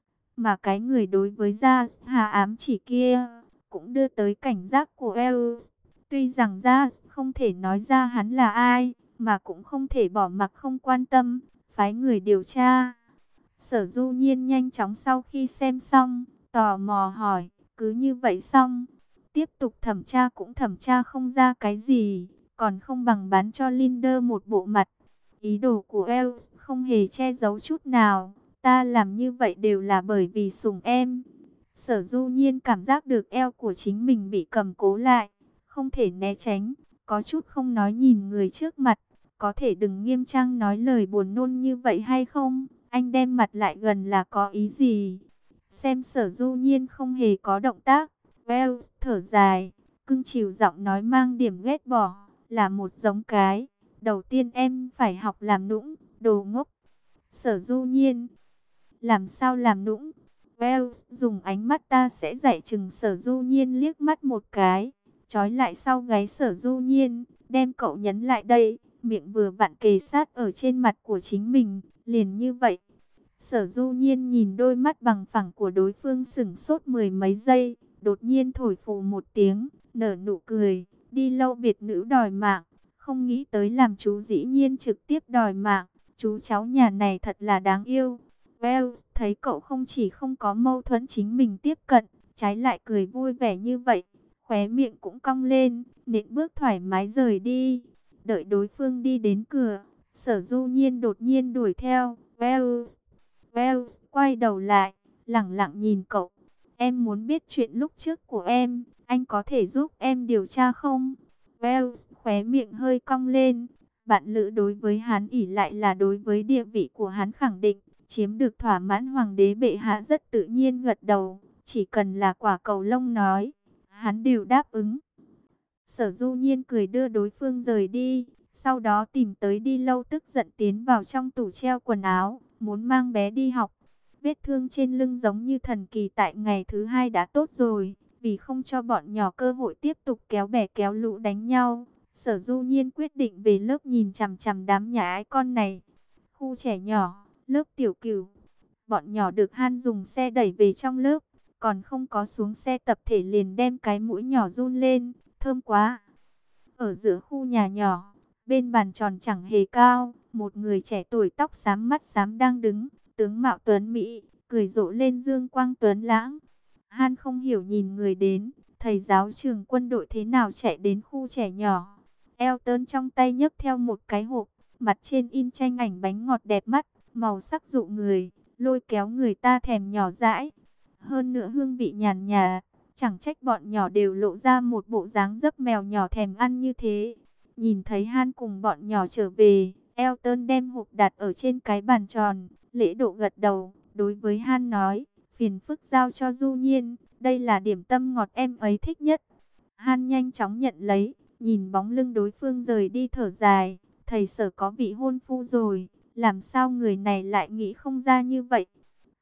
[SPEAKER 1] Mà cái người đối với gia hà ám chỉ kia, cũng đưa tới cảnh giác của Wells. Tuy rằng gia không thể nói ra hắn là ai, mà cũng không thể bỏ mặc không quan tâm, phái người điều tra. Sở Du Nhiên nhanh chóng sau khi xem xong, tò mò hỏi, cứ như vậy xong, tiếp tục thẩm tra cũng thẩm tra không ra cái gì, còn không bằng bán cho Linder một bộ mặt. Ý đồ của Els không hề che giấu chút nào, ta làm như vậy đều là bởi vì sủng em. Sở Du Nhiên cảm giác được eo của chính mình bị cầm cố lại, không thể né tránh, có chút không nói nhìn người trước mặt, có thể đừng nghiêm trang nói lời buồn nôn như vậy hay không? Anh đem mặt lại gần là có ý gì? Xem Sở Du Nhiên không hề có động tác, Wells thở dài, cưng chiều giọng nói mang điểm ghét bỏ, là một giống cái. Đầu tiên em phải học làm nũng, đồ ngốc. Sở Du Nhiên, làm sao làm nũng? Wells dùng ánh mắt ta sẽ dạy chừng Sở Du Nhiên liếc mắt một cái, trói lại sau gáy Sở Du Nhiên, đem cậu nhấn lại đây, miệng vừa vặn kề sát ở trên mặt của chính mình, liền như vậy. Sở Du Nhiên nhìn đôi mắt bằng phẳng của đối phương sững sốt mười mấy giây, đột nhiên thổi phù một tiếng, nở nụ cười, đi lâu biệt nữ đòi mạng, không nghĩ tới làm chú dĩ nhiên trực tiếp đòi mạng, chú cháu nhà này thật là đáng yêu. Wells thấy cậu không chỉ không có mâu thuẫn chính mình tiếp cận, trái lại cười vui vẻ như vậy, khóe miệng cũng cong lên, nện bước thoải mái rời đi. Đợi đối phương đi đến cửa, Sở Du Nhiên đột nhiên đuổi theo. Wells quay đầu lại, lẳng lặng nhìn cậu. Em muốn biết chuyện lúc trước của em, anh có thể giúp em điều tra không? Wells khóe miệng hơi cong lên. Bạn lữ đối với hắn ỷ lại là đối với địa vị của hắn khẳng định, chiếm được thỏa mãn hoàng đế bệ hạ rất tự nhiên gật đầu. Chỉ cần là quả cầu lông nói, hắn đều đáp ứng. Sở Du Nhiên cười đưa đối phương rời đi, sau đó tìm tới Đi Lâu tức giận tiến vào trong tủ treo quần áo, muốn mang bé đi học. Vết thương trên lưng giống như thần kỳ tại ngày thứ hai đã tốt rồi, vì không cho bọn nhỏ cơ hội tiếp tục kéo bè kéo lũ đánh nhau. Sở Du Nhiên quyết định về lớp nhìn chằm chằm đám nhà ái con này. Khu trẻ nhỏ, lớp tiểu cửu. Bọn nhỏ được Han dùng xe đẩy về trong lớp, còn không có xuống xe tập thể liền đem cái mũi nhỏ run lên, thơm quá. Ở giữa khu nhà nhỏ, bên bàn tròn chẳng hề cao, một người trẻ tuổi tóc xám mắt xám đang đứng, tướng mạo tuấn mỹ, cười rộ lên dương quang tuấn lãng. Han không hiểu nhìn người đến, thầy giáo trường quân đội thế nào chạy đến khu trẻ nhỏ. Elton trong tay nhấc theo một cái hộp, mặt trên in tranh ảnh bánh ngọt đẹp mắt, màu sắc dụ người, lôi kéo người ta thèm nhỏ dãi. Hơn nữa hương vị nhàn nhạt, chẳng trách bọn nhỏ đều lộ ra một bộ dáng dấp mèo nhỏ thèm ăn như thế. Nhìn thấy Han cùng bọn nhỏ trở về, Elton đem hộp đặt ở trên cái bàn tròn, lễ độ gật đầu, đối với Han nói, phiền phức giao cho Du Nhiên, đây là điểm tâm ngọt em ấy thích nhất. Han nhanh chóng nhận lấy, nhìn bóng lưng đối phương rời đi thở dài, thầy Sở có vị hôn phu rồi, làm sao người này lại nghĩ không ra như vậy.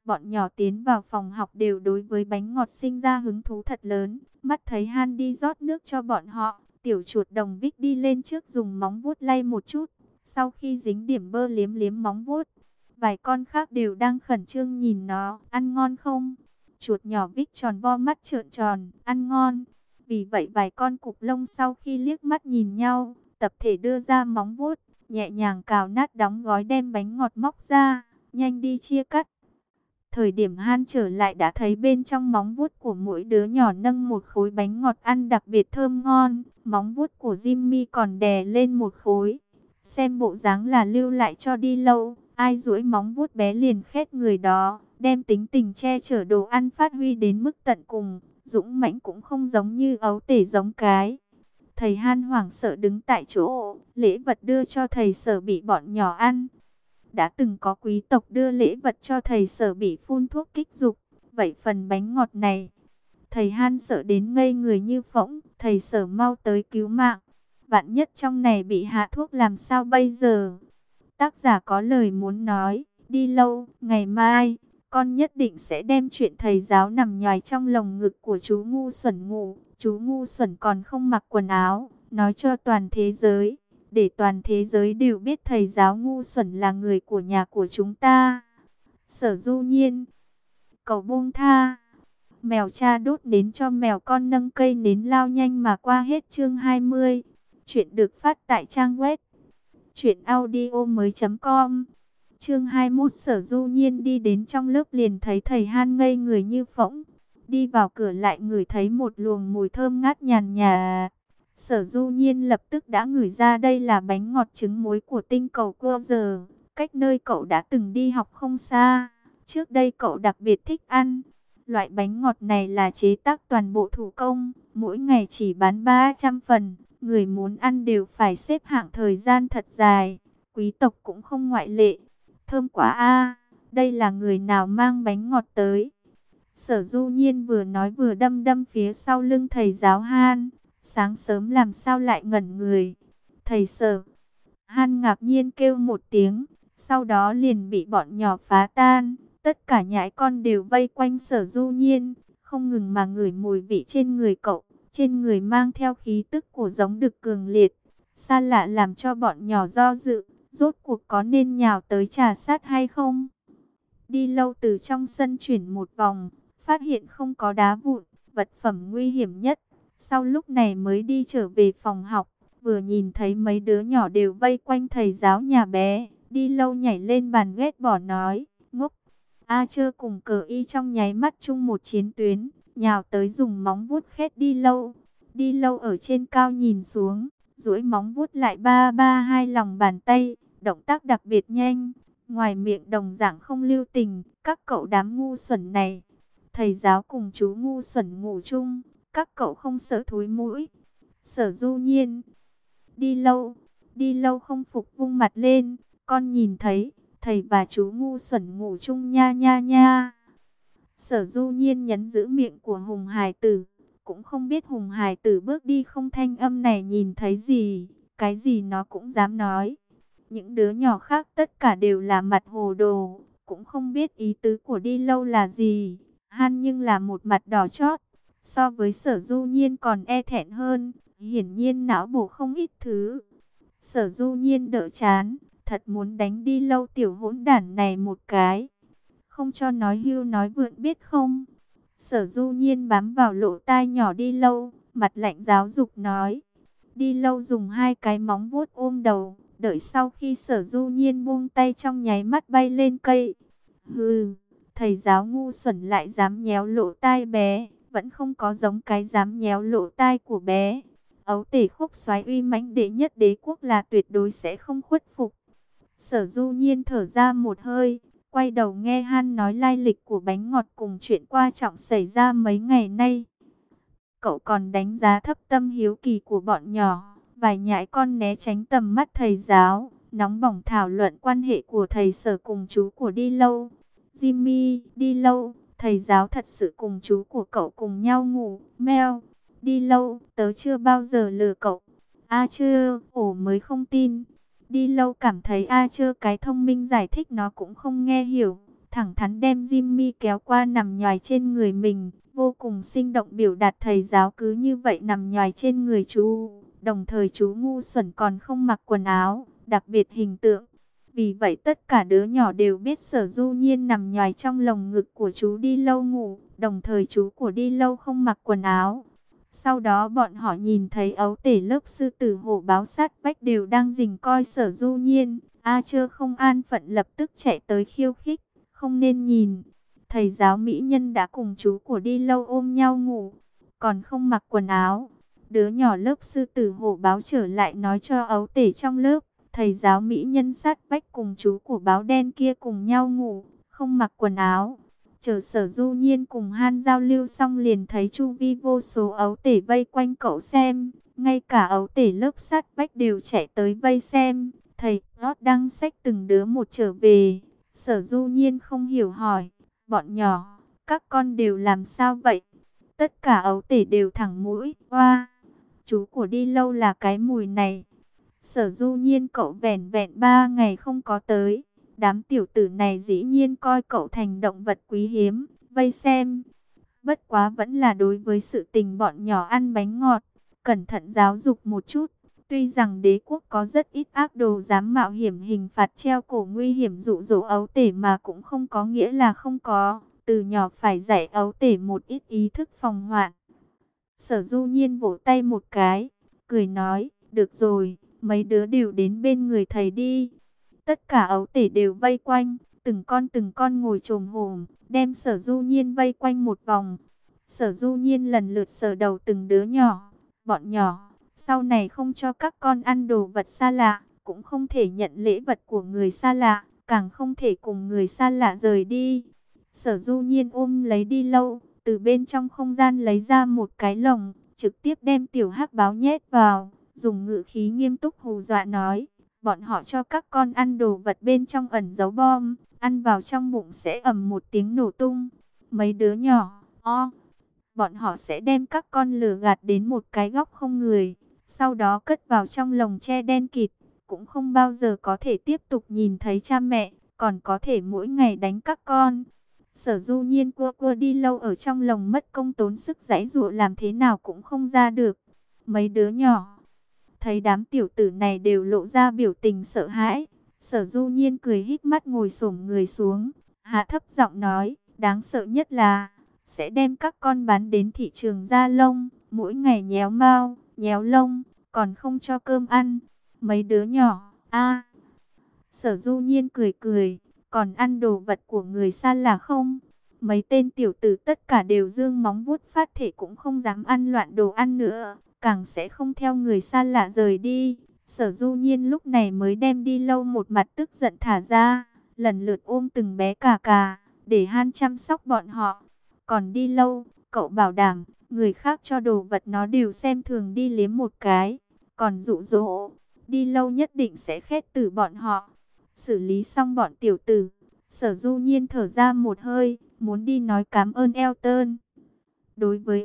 [SPEAKER 1] Bọn nhỏ tiến vào phòng học đều đối với bánh ngọt sinh ra hứng thú thật lớn. Mắt thấy Han đi rót nước cho bọn họ, tiểu chuột đồng Vic đi lên trước dùng móng vuốt lay một chút. Sau khi dính điểm bơ liếm liếm móng vuốt, vài con khác đều đang khẩn trương nhìn nó. Ăn ngon không? Chuột nhỏ Vic tròn vo mắt trợn tròn, ăn ngon. Vì vậy vài con cục lông sau khi liếc mắt nhìn nhau, tập thể đưa ra móng vuốt, nhẹ nhàng cào nát đóng gói đem bánh ngọt móc ra, nhanh đi chia cắt. Thời điểm Han trở lại đã thấy bên trong móng vuốt của mỗi đứa nhỏ nâng một khối bánh ngọt ăn đặc biệt thơm ngon. Móng vuốt của Jimmy còn đè lên một khối. Xem bộ dáng là lưu lại cho đi lâu. Ai duỗi móng vuốt bé liền khét người đó. Đem tính tình che chở đồ ăn phát huy đến mức tận cùng. Dũng mãnh cũng không giống như ấu tể giống cái. Thầy Han hoảng sợ đứng tại chỗ. Lễ vật đưa cho thầy Sở bị bọn nhỏ ăn. Đã từng có quý tộc đưa lễ vật cho thầy Sở bị phun thuốc kích dục. Vậy phần bánh ngọt này, thầy Han sợ đến ngây người như phỗng. Thầy Sở mau tới cứu mạng. Vạn nhất trong này bị hạ thuốc làm sao bây giờ? Tác giả có lời muốn nói. Đi lâu, ngày mai, con nhất định sẽ đem chuyện thầy giáo nằm nhòi trong lồng ngực của chú ngu xuẩn ngủ. Chú ngu xuẩn còn không mặc quần áo, nói cho toàn thế giới. Để toàn thế giới đều biết thầy giáo ngu xuẩn là người của nhà của chúng ta. Sở Du Nhiên. Cầu buông tha. Mèo cha đốt nến cho mèo con nâng cây nến lao nhanh mà qua. Hết chương 20. Chuyện được phát tại trang web truyệnaudiomoi.com. Chương 21. Sở Du Nhiên đi đến trong lớp liền thấy thầy Han ngây người như phỗng. Đi vào cửa lại ngửi thấy một luồng mùi thơm ngát nhàn nhạt. Sở Du Nhiên lập tức đã ngửi ra đây là bánh ngọt trứng muối của tinh cầu Quasar, cách nơi cậu đã từng đi học không xa. Trước đây cậu đặc biệt thích ăn. Loại bánh ngọt này là chế tác toàn bộ thủ công, mỗi ngày chỉ bán 300 phần. Người muốn ăn đều phải xếp hạng thời gian thật dài, quý tộc cũng không ngoại lệ. Thơm quá a, đây là người nào mang bánh ngọt tới? Sở Du Nhiên vừa nói vừa đâm đâm phía sau lưng thầy giáo Han. Sáng sớm làm sao lại ngẩn người? Thầy Sở. Han ngạc nhiên kêu một tiếng, sau đó liền bị bọn nhỏ phá tan. Tất cả nhãi con đều vây quanh Sở Du Nhiên, không ngừng mà ngửi mùi vị trên người cậu. Trên người mang theo khí tức của giống đực cường liệt, xa lạ làm cho bọn nhỏ do dự. Rốt cuộc có nên nhào tới trà sát hay không? Đi lâu từ trong sân chuyển một vòng, phát hiện không có đá vụn, vật phẩm nguy hiểm nhất. Sau lúc này mới đi trở về phòng học, vừa nhìn thấy mấy đứa nhỏ đều vây quanh thầy giáo nhà bé. Đi lâu nhảy lên bàn ghét bỏ nói, ngốc. A Chơ cùng Cờ Y trong nháy mắt chung một chiến tuyến, nhào tới dùng móng vuốt khét đi lâu. Đi lâu ở trên cao nhìn xuống, duỗi móng vuốt lại ba ba hai lòng bàn tay, động tác đặc biệt nhanh. Ngoài miệng đồng dạng không lưu tình, các cậu đám ngu xuẩn này. Thầy giáo cùng chú ngu xuẩn ngủ chung, các cậu không sợ thối mũi. Sở Du Nhiên. Đi lâu không phục vung mặt lên, con nhìn thấy, thầy và chú ngu xuẩn ngủ chung nha nha nha. Sở Du Nhiên nhấn giữ miệng của Hùng Hải Tử, cũng không biết Hùng Hải Tử bước đi không thanh âm này nhìn thấy gì, cái gì nó cũng dám nói. Những đứa nhỏ khác tất cả đều là mặt hồ đồ, cũng không biết ý tứ của đi lâu là gì. Han nhưng là một mặt đỏ chót, so với Sở Du Nhiên còn e thẹn hơn, hiển nhiên não bổ không ít thứ. Sở Du Nhiên đỡ chán, thật muốn đánh đi lâu tiểu hỗn đản này một cái. Không cho nói hưu nói vượn biết không? Sở Du Nhiên bám vào lỗ tai nhỏ đi lâu, mặt lạnh giáo dục nói. Đi lâu dùng hai cái móng vuốt ôm đầu, đợi sau khi Sở Du Nhiên buông tay trong nháy mắt bay lên cây. Hừ, thầy giáo ngu xuẩn lại dám nhéo lỗ tai bé, vẫn không có giống cái dám nhéo lỗ tai của bé. Ấu tể khúc soái uy mãnh đệ nhất đế quốc là tuyệt đối sẽ không khuất phục. Sở Du Nhiên thở ra một hơi, quay đầu nghe Han nói lai lịch của bánh ngọt cùng chuyện quan trọng xảy ra mấy ngày nay. Cậu còn đánh giá thấp tâm hiếu kỳ của bọn nhỏ. Vài nhãi con né tránh tầm mắt thầy giáo, nóng bỏng thảo luận quan hệ của thầy Sở cùng chú của đi lâu. Jimmy, đi lâu, thầy giáo thật sự cùng chú của cậu cùng nhau ngủ. Mèo, đi lâu, tớ chưa bao giờ lừa cậu. A Chơ, ổ mới không tin. Đi lâu cảm thấy A Chơ cái thông minh giải thích nó cũng không nghe hiểu. thẳng thắn đem Jimmy kéo qua nằm nhoài trên người mình, vô cùng sinh động biểu đạt thầy giáo cứ như vậy nằm nhoài trên người chú. Đồng thời chú ngu xuẩn còn không mặc quần áo, đặc biệt hình tượng. Vì vậy tất cả đứa nhỏ đều biết Sở Du Nhiên nằm nhoài trong lồng ngực của chú Đi Lâu ngủ, đồng thời chú của Đi Lâu không mặc quần áo. Sau đó bọn họ nhìn thấy ấu tể lớp sư tử hổ báo sát vách đều đang rình coi Sở Du Nhiên. A Chơ không an phận lập tức chạy tới khiêu khích, không nên nhìn. Thầy giáo mỹ nhân đã cùng chú của Đi Lâu ôm nhau ngủ, còn không mặc quần áo. Đứa nhỏ lớp sư tử hổ báo trở lại nói cho ấu tể trong lớp, thầy giáo mỹ nhân sát vách cùng chú của báo đen kia cùng nhau ngủ, không mặc quần áo. Chờ Sở Du Nhiên cùng Han giao lưu xong liền thấy chu vi vô số ấu tể vây quanh cậu xem. Ngay cả ấu tể lớp sát vách đều chạy tới vây xem. Thầy Rót đang xách từng đứa một trở về. Sở Du Nhiên không hiểu hỏi, bọn nhỏ, các con đều làm sao vậy? Tất cả ấu tể đều thẳng mũi, oa, chú của Đi Lâu là cái mùi này. Sở Du Nhiên cậu vẻn vẹn 3 ngày không có tới. Đám tiểu tử này dĩ nhiên coi cậu thành động vật quý hiếm, vây xem. Bất quá vẫn là đối với sự tình bọn nhỏ ăn bánh ngọt, cẩn thận giáo dục một chút. Tuy rằng đế quốc có rất ít ác đồ dám mạo hiểm hình phạt treo cổ nguy hiểm dụ dỗ ấu tể mà cũng không có nghĩa là không có. Từ nhỏ phải dạy ấu tể một ít ý thức phòng hoạn. Sở Du Nhiên vỗ tay một cái, cười nói, được rồi, mấy đứa đều đến bên người thầy đi. Tất cả ấu tể đều vây quanh, từng con ngồi chồm hổm, đem Sở Du Nhiên vây quanh một vòng. Sở Du Nhiên lần lượt sờ đầu từng đứa nhỏ, bọn nhỏ, sau này không cho các con ăn đồ vật xa lạ, cũng không thể nhận lễ vật của người xa lạ, càng không thể cùng người xa lạ rời đi. Sở Du Nhiên ôm lấy Đi Lâu, từ bên trong không gian lấy ra một cái lồng, trực tiếp đem tiểu hắc báo nhét vào, dùng ngữ khí nghiêm túc hù dọa nói, bọn họ cho các con ăn đồ vật bên trong ẩn giấu bom, ăn vào trong bụng sẽ ầm một tiếng nổ tung. Mấy đứa nhỏ, bọn họ sẽ đem các con lừa gạt đến một cái góc không người, sau đó cất vào trong lồng tre đen kịt, cũng không bao giờ có thể tiếp tục nhìn thấy cha mẹ, còn có thể mỗi ngày đánh các con. Sở Du Nhiên cua Đi Lâu ở trong lồng mất công tốn sức giãy giụa làm thế nào cũng không ra được. Mấy đứa nhỏ thấy đám tiểu tử này đều lộ ra biểu tình sợ hãi. Sở Du Nhiên cười híp mắt ngồi xổm người xuống, hạ thấp giọng nói, đáng sợ nhất là sẽ đem các con bán đến thị trường da lông, mỗi ngày nhéo mao, nhéo lông, còn không cho cơm ăn. Mấy đứa nhỏ, Sở Du Nhiên cười cười, còn ăn đồ vật của người xa là không? Mấy tên tiểu tử tất cả đều dương móng vuốt phát thể cũng không dám ăn loạn đồ ăn nữa, càng sẽ không theo người xa lạ rời đi. Sở Du Nhiên lúc này mới đem Đi Lâu một mặt tức giận thả ra, lần lượt ôm từng bé cà, để Han chăm sóc bọn họ. Còn Đi Lâu, cậu bảo đảm, người khác cho đồ vật nó đều xem thường đi liếm một cái, còn dụ dỗ, Đi Lâu nhất định sẽ khét tử bọn họ. Xử lý xong bọn tiểu tử, Sở Du Nhiên thở ra một hơi, muốn đi nói cảm ơn Elton. Đối với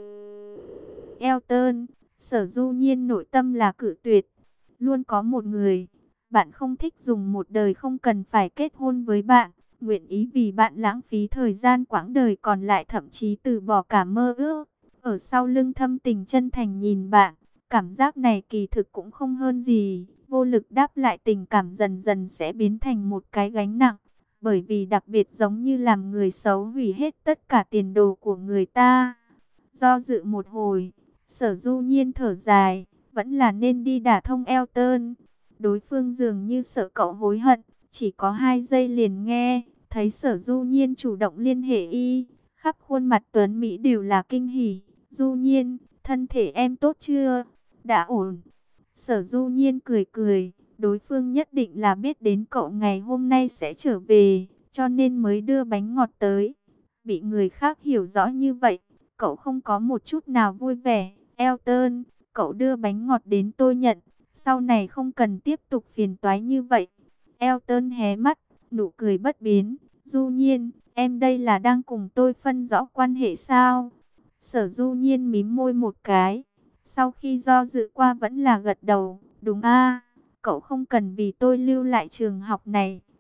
[SPEAKER 1] Elton, Sở Du Nhiên nội tâm là cự tuyệt. Luôn có một người, bạn không thích dùng một đời không cần phải kết hôn với bạn, nguyện ý vì bạn lãng phí thời gian quãng đời còn lại thậm chí từ bỏ cả mơ ước. Ở sau lưng thâm tình chân thành nhìn bạn, cảm giác này kỳ thực cũng không hơn gì. Vô lực đáp lại tình cảm dần dần sẽ biến thành một cái gánh nặng. Bởi vì đặc biệt giống như làm người xấu hủy hết tất cả tiền đồ của người ta. Do dự một hồi, Sở Du Nhiên thở dài, vẫn là nên đi đả thông Elton. Đối phương dường như sợ cậu hối hận, chỉ có 2 giây liền nghe, thấy Sở Du Nhiên chủ động liên hệ khắp khuôn mặt tuấn Mỹ đều là kinh hỉ. Du Nhiên, thân thể em tốt chưa? Đã ổn. Sở Du Nhiên cười cười, đối phương nhất định là biết đến cậu ngày hôm nay sẽ trở về, cho nên mới đưa bánh ngọt tới. Bị người khác hiểu rõ như vậy, cậu không có một chút nào vui vẻ. Elton, cậu đưa bánh ngọt đến tôi nhận, sau này không cần tiếp tục phiền toái như vậy. Elton hé mắt, nụ cười bất biến. Du Nhiên, em đây là đang cùng tôi phân rõ quan hệ sao? Sở Du Nhiên mím môi một cái. Sau khi do dự qua vẫn là gật đầu. Đúng cậu không cần vì tôi lưu lại trường học này.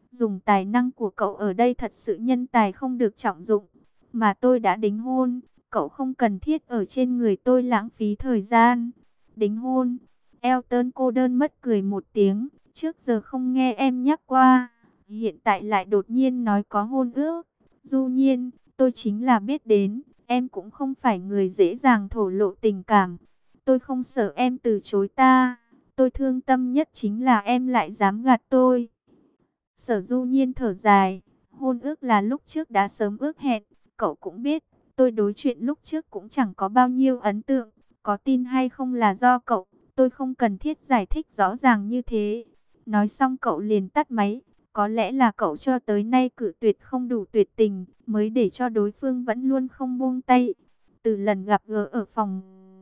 [SPEAKER 1] Dùng tài năng của cậu ở đây thật sự nhân tài không được trọng dụng. Mà tôi đã đính hôn, cậu không cần thiết ở trên người tôi lãng phí thời gian. Đính hôn? Elton cô đơn mất cười một tiếng, trước giờ không nghe em nhắc qua. Hiện tại lại đột nhiên nói có hôn ước. Du Nhiên, tôi chính là biết đến, em cũng không phải người dễ dàng thổ lộ tình cảm. Tôi không sợ em từ chối ta. Tôi thương tâm nhất chính là em lại dám gạt tôi. Sở Du Nhiên thở dài, hôn ước là lúc trước đã sớm ước hẹn, cậu cũng biết, tôi đối chuyện lúc trước cũng chẳng có bao nhiêu ấn tượng, có tin hay không là do cậu, tôi không cần thiết giải thích rõ ràng như thế. Nói xong cậu liền tắt máy, có lẽ là cậu cho tới nay cự tuyệt không đủ tuyệt tình, mới để cho đối phương vẫn luôn không buông tay. Từ lần gặp gỡ ở phòng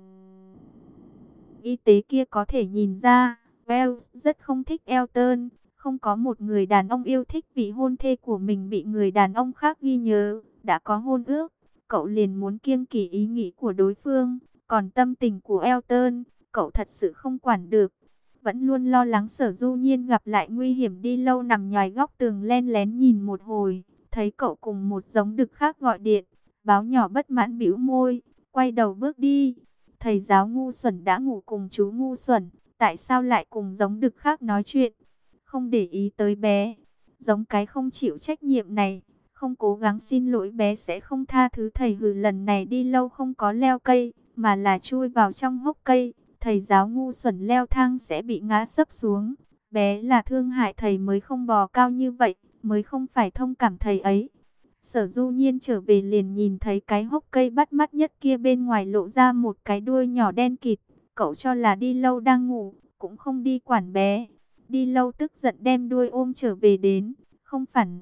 [SPEAKER 1] y tế kia có thể nhìn ra, Wells rất không thích Elton. Không có một người đàn ông yêu thích vị hôn thê của mình bị người đàn ông khác ghi nhớ. Đã có hôn ước, cậu liền muốn kiêng kỵ ý nghĩ của đối phương. Còn tâm tình của Elton, cậu thật sự không quản được. Vẫn luôn lo lắng Sở Du Nhiên gặp lại nguy hiểm đi lâu nằm nhòi góc tường len lén nhìn một hồi. Thấy cậu cùng một giống đực khác gọi điện. Báo nhỏ bất mãn bĩu môi, quay đầu bước đi. Thầy giáo ngu xuẩn đã ngủ cùng chú ngu xuẩn. Tại sao lại cùng giống đực khác nói chuyện? Không để ý tới bé, giống cái không chịu trách nhiệm này, không cố gắng xin lỗi bé sẽ không tha thứ thầy. Hừ, lần này đi lâu không có leo cây, mà là chui vào trong hốc cây. Thầy giáo ngu xuẩn leo thang sẽ bị ngã sấp xuống. Bé là thương hại thầy mới không bò cao như vậy, mới không phải thông cảm thầy ấy. Sở Du Nhiên trở về liền nhìn thấy cái hốc cây bắt mắt nhất kia bên ngoài lộ ra một cái đuôi nhỏ đen kịt. Cậu cho là đi lâu đang ngủ, cũng không đi quản bé. Đi lâu tức giận đem đuôi ôm trở về đến, không phản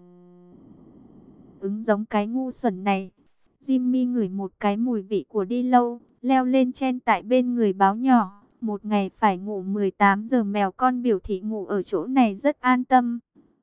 [SPEAKER 1] ứng giống cái ngu xuẩn này. Jimmy ngửi một cái mùi vị của đi lâu, leo lên chen tại bên người báo nhỏ. Một ngày phải ngủ 18 giờ, mèo con biểu thị ngủ ở chỗ này rất an tâm.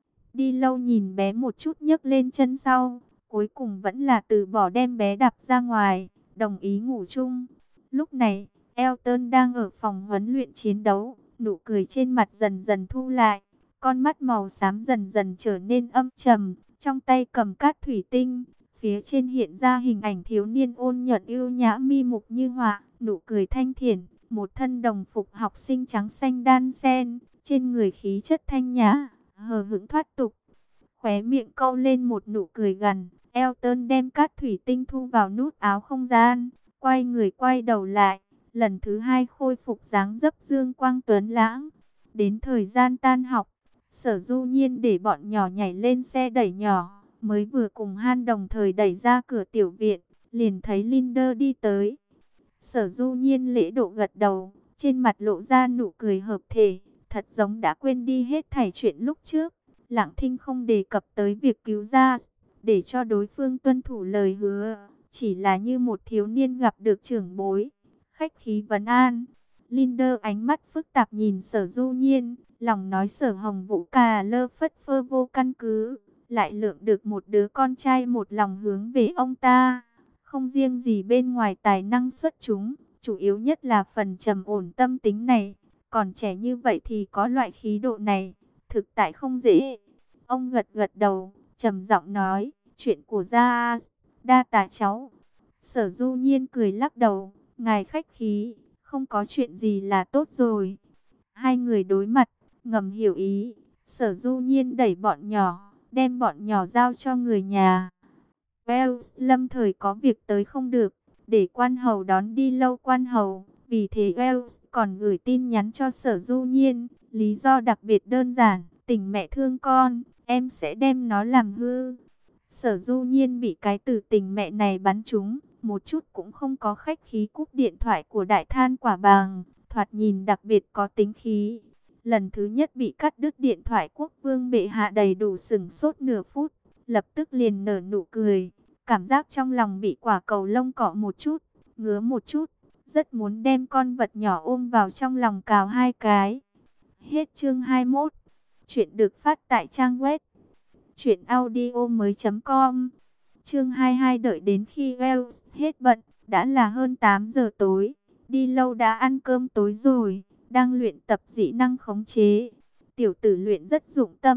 [SPEAKER 1] Đi lâu nhìn bé một chút nhấc lên chân sau, cuối cùng vẫn là từ bỏ đem bé đạp ra ngoài, đồng ý ngủ chung. Lúc này, Elton đang ở phòng huấn luyện chiến đấu. Nụ cười trên mặt dần dần thu lại, con mắt màu xám dần dần trở nên âm trầm, trong tay cầm cát thủy tinh, phía trên hiện ra hình ảnh thiếu niên ôn nhuận yêu nhã mi mục như họa, nụ cười thanh thiển, một thân đồng phục học sinh trắng xanh đan xen, trên người khí chất thanh nhã, hờ hững thoát tục. Khóe miệng câu lên một nụ cười gằn, Elton đem cát thủy tinh thu vào nút áo không gian, quay người quay đầu lại. Lần thứ hai khôi phục dáng dấp dương quang tuấn lãng. Đến thời gian tan học, Sở Du Nhiên để bọn nhỏ nhảy lên xe đẩy nhỏ. Mới vừa cùng Han đồng thời đẩy ra cửa tiểu viện, liền thấy Linder đi tới. Sở Du Nhiên lễ độ gật đầu, trên mặt lộ ra nụ cười hợp thể. Thật giống đã quên đi hết thảy chuyện lúc trước. Lặng thinh không đề cập tới việc cứu ra, để cho đối phương tuân thủ lời hứa. Chỉ là như một thiếu niên gặp được trưởng bối, khách khí vấn an. Linder ánh mắt phức tạp nhìn Sở Du Nhiên, lòng nói Sở Hồng Vũ cà lơ phất phơ vô căn cứ, lại lượng được một đứa con trai một lòng hướng về ông ta. Không riêng gì bên ngoài tài năng xuất chúng, chủ yếu nhất là phần trầm ổn tâm tính này. Còn trẻ như vậy thì có loại khí độ này, thực tại không dễ. Ông gật gật đầu, trầm giọng nói, chuyện của gia đa tạ cháu. Sở Du Nhiên cười lắc đầu, ngài khách khí, không có chuyện gì là tốt rồi. Hai người đối mặt, ngầm hiểu ý. Sở Du Nhiên đẩy bọn nhỏ, đem bọn nhỏ giao cho người nhà. Wells lâm thời có việc tới không được, để quan hầu đón đi lâu quan hầu. Vì thế Wells còn gửi tin nhắn cho Sở Du Nhiên, lý do đặc biệt đơn giản, tình mẹ thương con, em sẽ đem nó làm hư. Sở Du Nhiên bị cái từ tình mẹ này bắn trúng, một chút cũng không có khách khí cúp điện thoại của đại than quả bàng, thoạt nhìn đặc biệt có tính khí. Lần thứ nhất bị cắt đứt điện thoại, quốc vương bệ hạ đầy đủ sửng sốt nửa phút, lập tức liền nở nụ cười. Cảm giác trong lòng bị quả cầu lông cọ một chút, ngứa một chút, rất muốn đem con vật nhỏ ôm vào trong lòng cào hai cái. Hết chương 21. Chuyện được phát tại trang web truyệnaudiomoi.com. Chương 22, đợi đến khi Wells hết bận, đã là hơn 8 giờ tối. Đi lâu đã ăn cơm tối rồi, đang luyện tập dị năng khống chế. Tiểu tử luyện rất dụng tâm,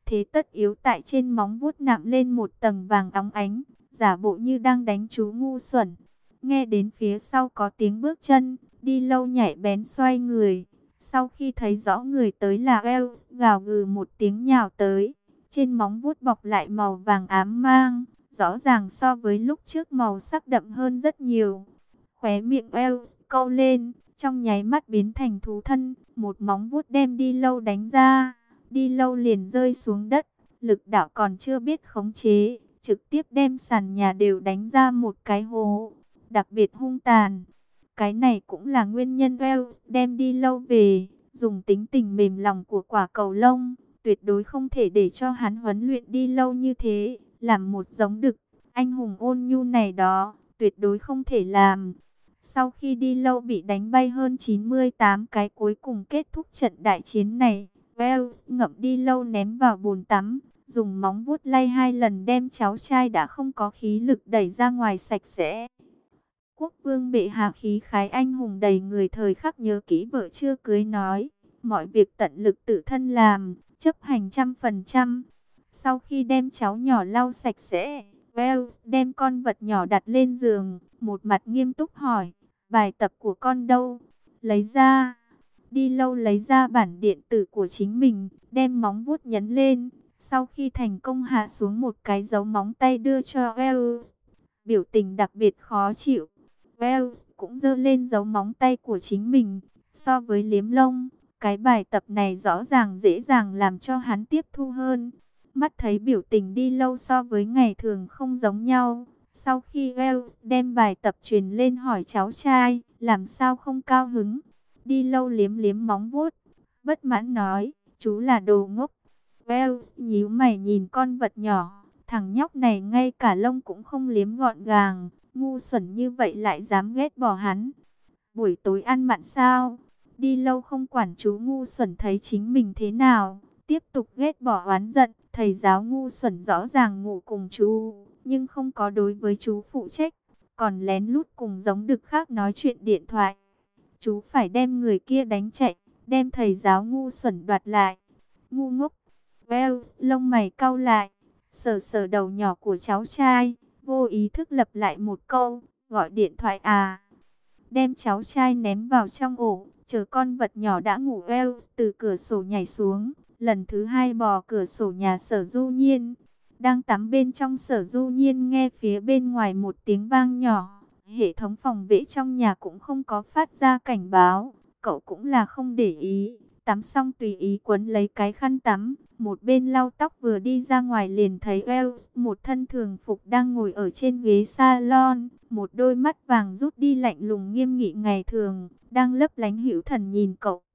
[SPEAKER 1] Thế tất yếu tại trên móng vuốt nạm lên một tầng vàng óng ánh, giả bộ như đang đánh chú ngu xuẩn. Nghe đến phía sau có tiếng bước chân, đi lâu nhảy bén xoay người. Sau khi thấy rõ người tới là Wells, gào gừ một tiếng nhào tới. Trên móng vuốt bọc lại màu vàng ám mang, rõ ràng so với lúc trước màu sắc đậm hơn rất nhiều. Khóe miệng Wells câu lên, trong nháy mắt biến thành thú thân, một móng vuốt đem đi lâu đánh ra. Đi lâu liền rơi xuống đất, lực đạo còn chưa biết khống chế, trực tiếp đem sàn nhà đều đánh ra một cái hố, đặc biệt hung tàn. Cái này cũng là nguyên nhân Wells đem đi lâu về, dùng tính tình mềm lòng của quả cầu lông, tuyệt đối không thể để cho hắn huấn luyện đi lâu như thế, làm một giống đực, anh hùng ôn nhu này đó, tuyệt đối không thể làm. Sau khi đi lâu bị đánh bay hơn 98 cái cuối cùng kết thúc trận đại chiến này, Wells ngậm đi lâu ném vào bồn tắm, dùng móng vuốt lay 2 lần đem cháu trai đã không có khí lực đẩy ra ngoài sạch sẽ. Quốc vương bệ hạ khí khái anh hùng đầy người, thời khắc nhớ kỹ vợ chưa cưới nói, mọi việc tận lực tự thân làm, chấp hành 100%. Sau khi đem cháu nhỏ lau sạch sẽ, Wells đem con vật nhỏ đặt lên giường, một mặt nghiêm túc hỏi, bài tập của con đâu? Lấy ra. Đi lâu lấy ra bản điện tử của chính mình, đem móng vuốt nhấn lên. Sau khi thành công hạ xuống một cái dấu móng tay đưa cho Wells, biểu tình đặc biệt khó chịu. Wells cũng giơ lên dấu móng tay của chính mình. So với liếm lông, cái bài tập này rõ ràng dễ dàng làm cho hắn tiếp thu hơn. Mắt thấy biểu tình đi lâu so với ngày thường không giống nhau. Sau khi Wells đem bài tập truyền lên hỏi cháu trai, làm sao không cao hứng. Đi lâu liếm liếm móng vuốt, bất mãn nói, chú là đồ ngốc. Wells nhíu mày nhìn con vật nhỏ, thằng nhóc này ngay cả lông cũng không liếm gọn gàng, ngu xuẩn như vậy lại dám ghét bỏ hắn. Buổi tối ăn mặn sao? Đi lâu không quản chú ngu xuẩn thấy chính mình thế nào, tiếp tục ghét bỏ oán giận. Thầy giáo ngu xuẩn rõ ràng ngủ cùng chú, nhưng không có đối với chú phụ trách, còn lén lút cùng giống đực khác nói chuyện điện thoại. Chú phải đem người kia đánh chạy, đem thầy giáo ngu xuẩn đoạt lại. Ngu ngốc. Wells lông mày cau lại, sờ sờ đầu nhỏ của cháu trai, vô ý thức lặp lại một câu, gọi điện thoại à. Đem cháu trai ném vào trong ổ, chờ con vật nhỏ đã ngủ. Wells từ cửa sổ nhảy xuống, lần thứ 2 bò cửa sổ nhà Sở Du Nhiên. Đang tắm bên trong, Sở Du Nhiên nghe phía bên ngoài một tiếng vang nhỏ. Hệ thống phòng vệ trong nhà cũng không có phát ra cảnh báo, cậu cũng là không để ý. Tắm xong tùy ý quấn lấy cái khăn tắm, một bên lau tóc vừa đi ra ngoài liền thấy Wells một thân thường phục đang ngồi ở trên ghế salon, một đôi mắt vàng rút đi lạnh lùng nghiêm nghị ngày thường, đang lấp lánh hữu thần nhìn cậu.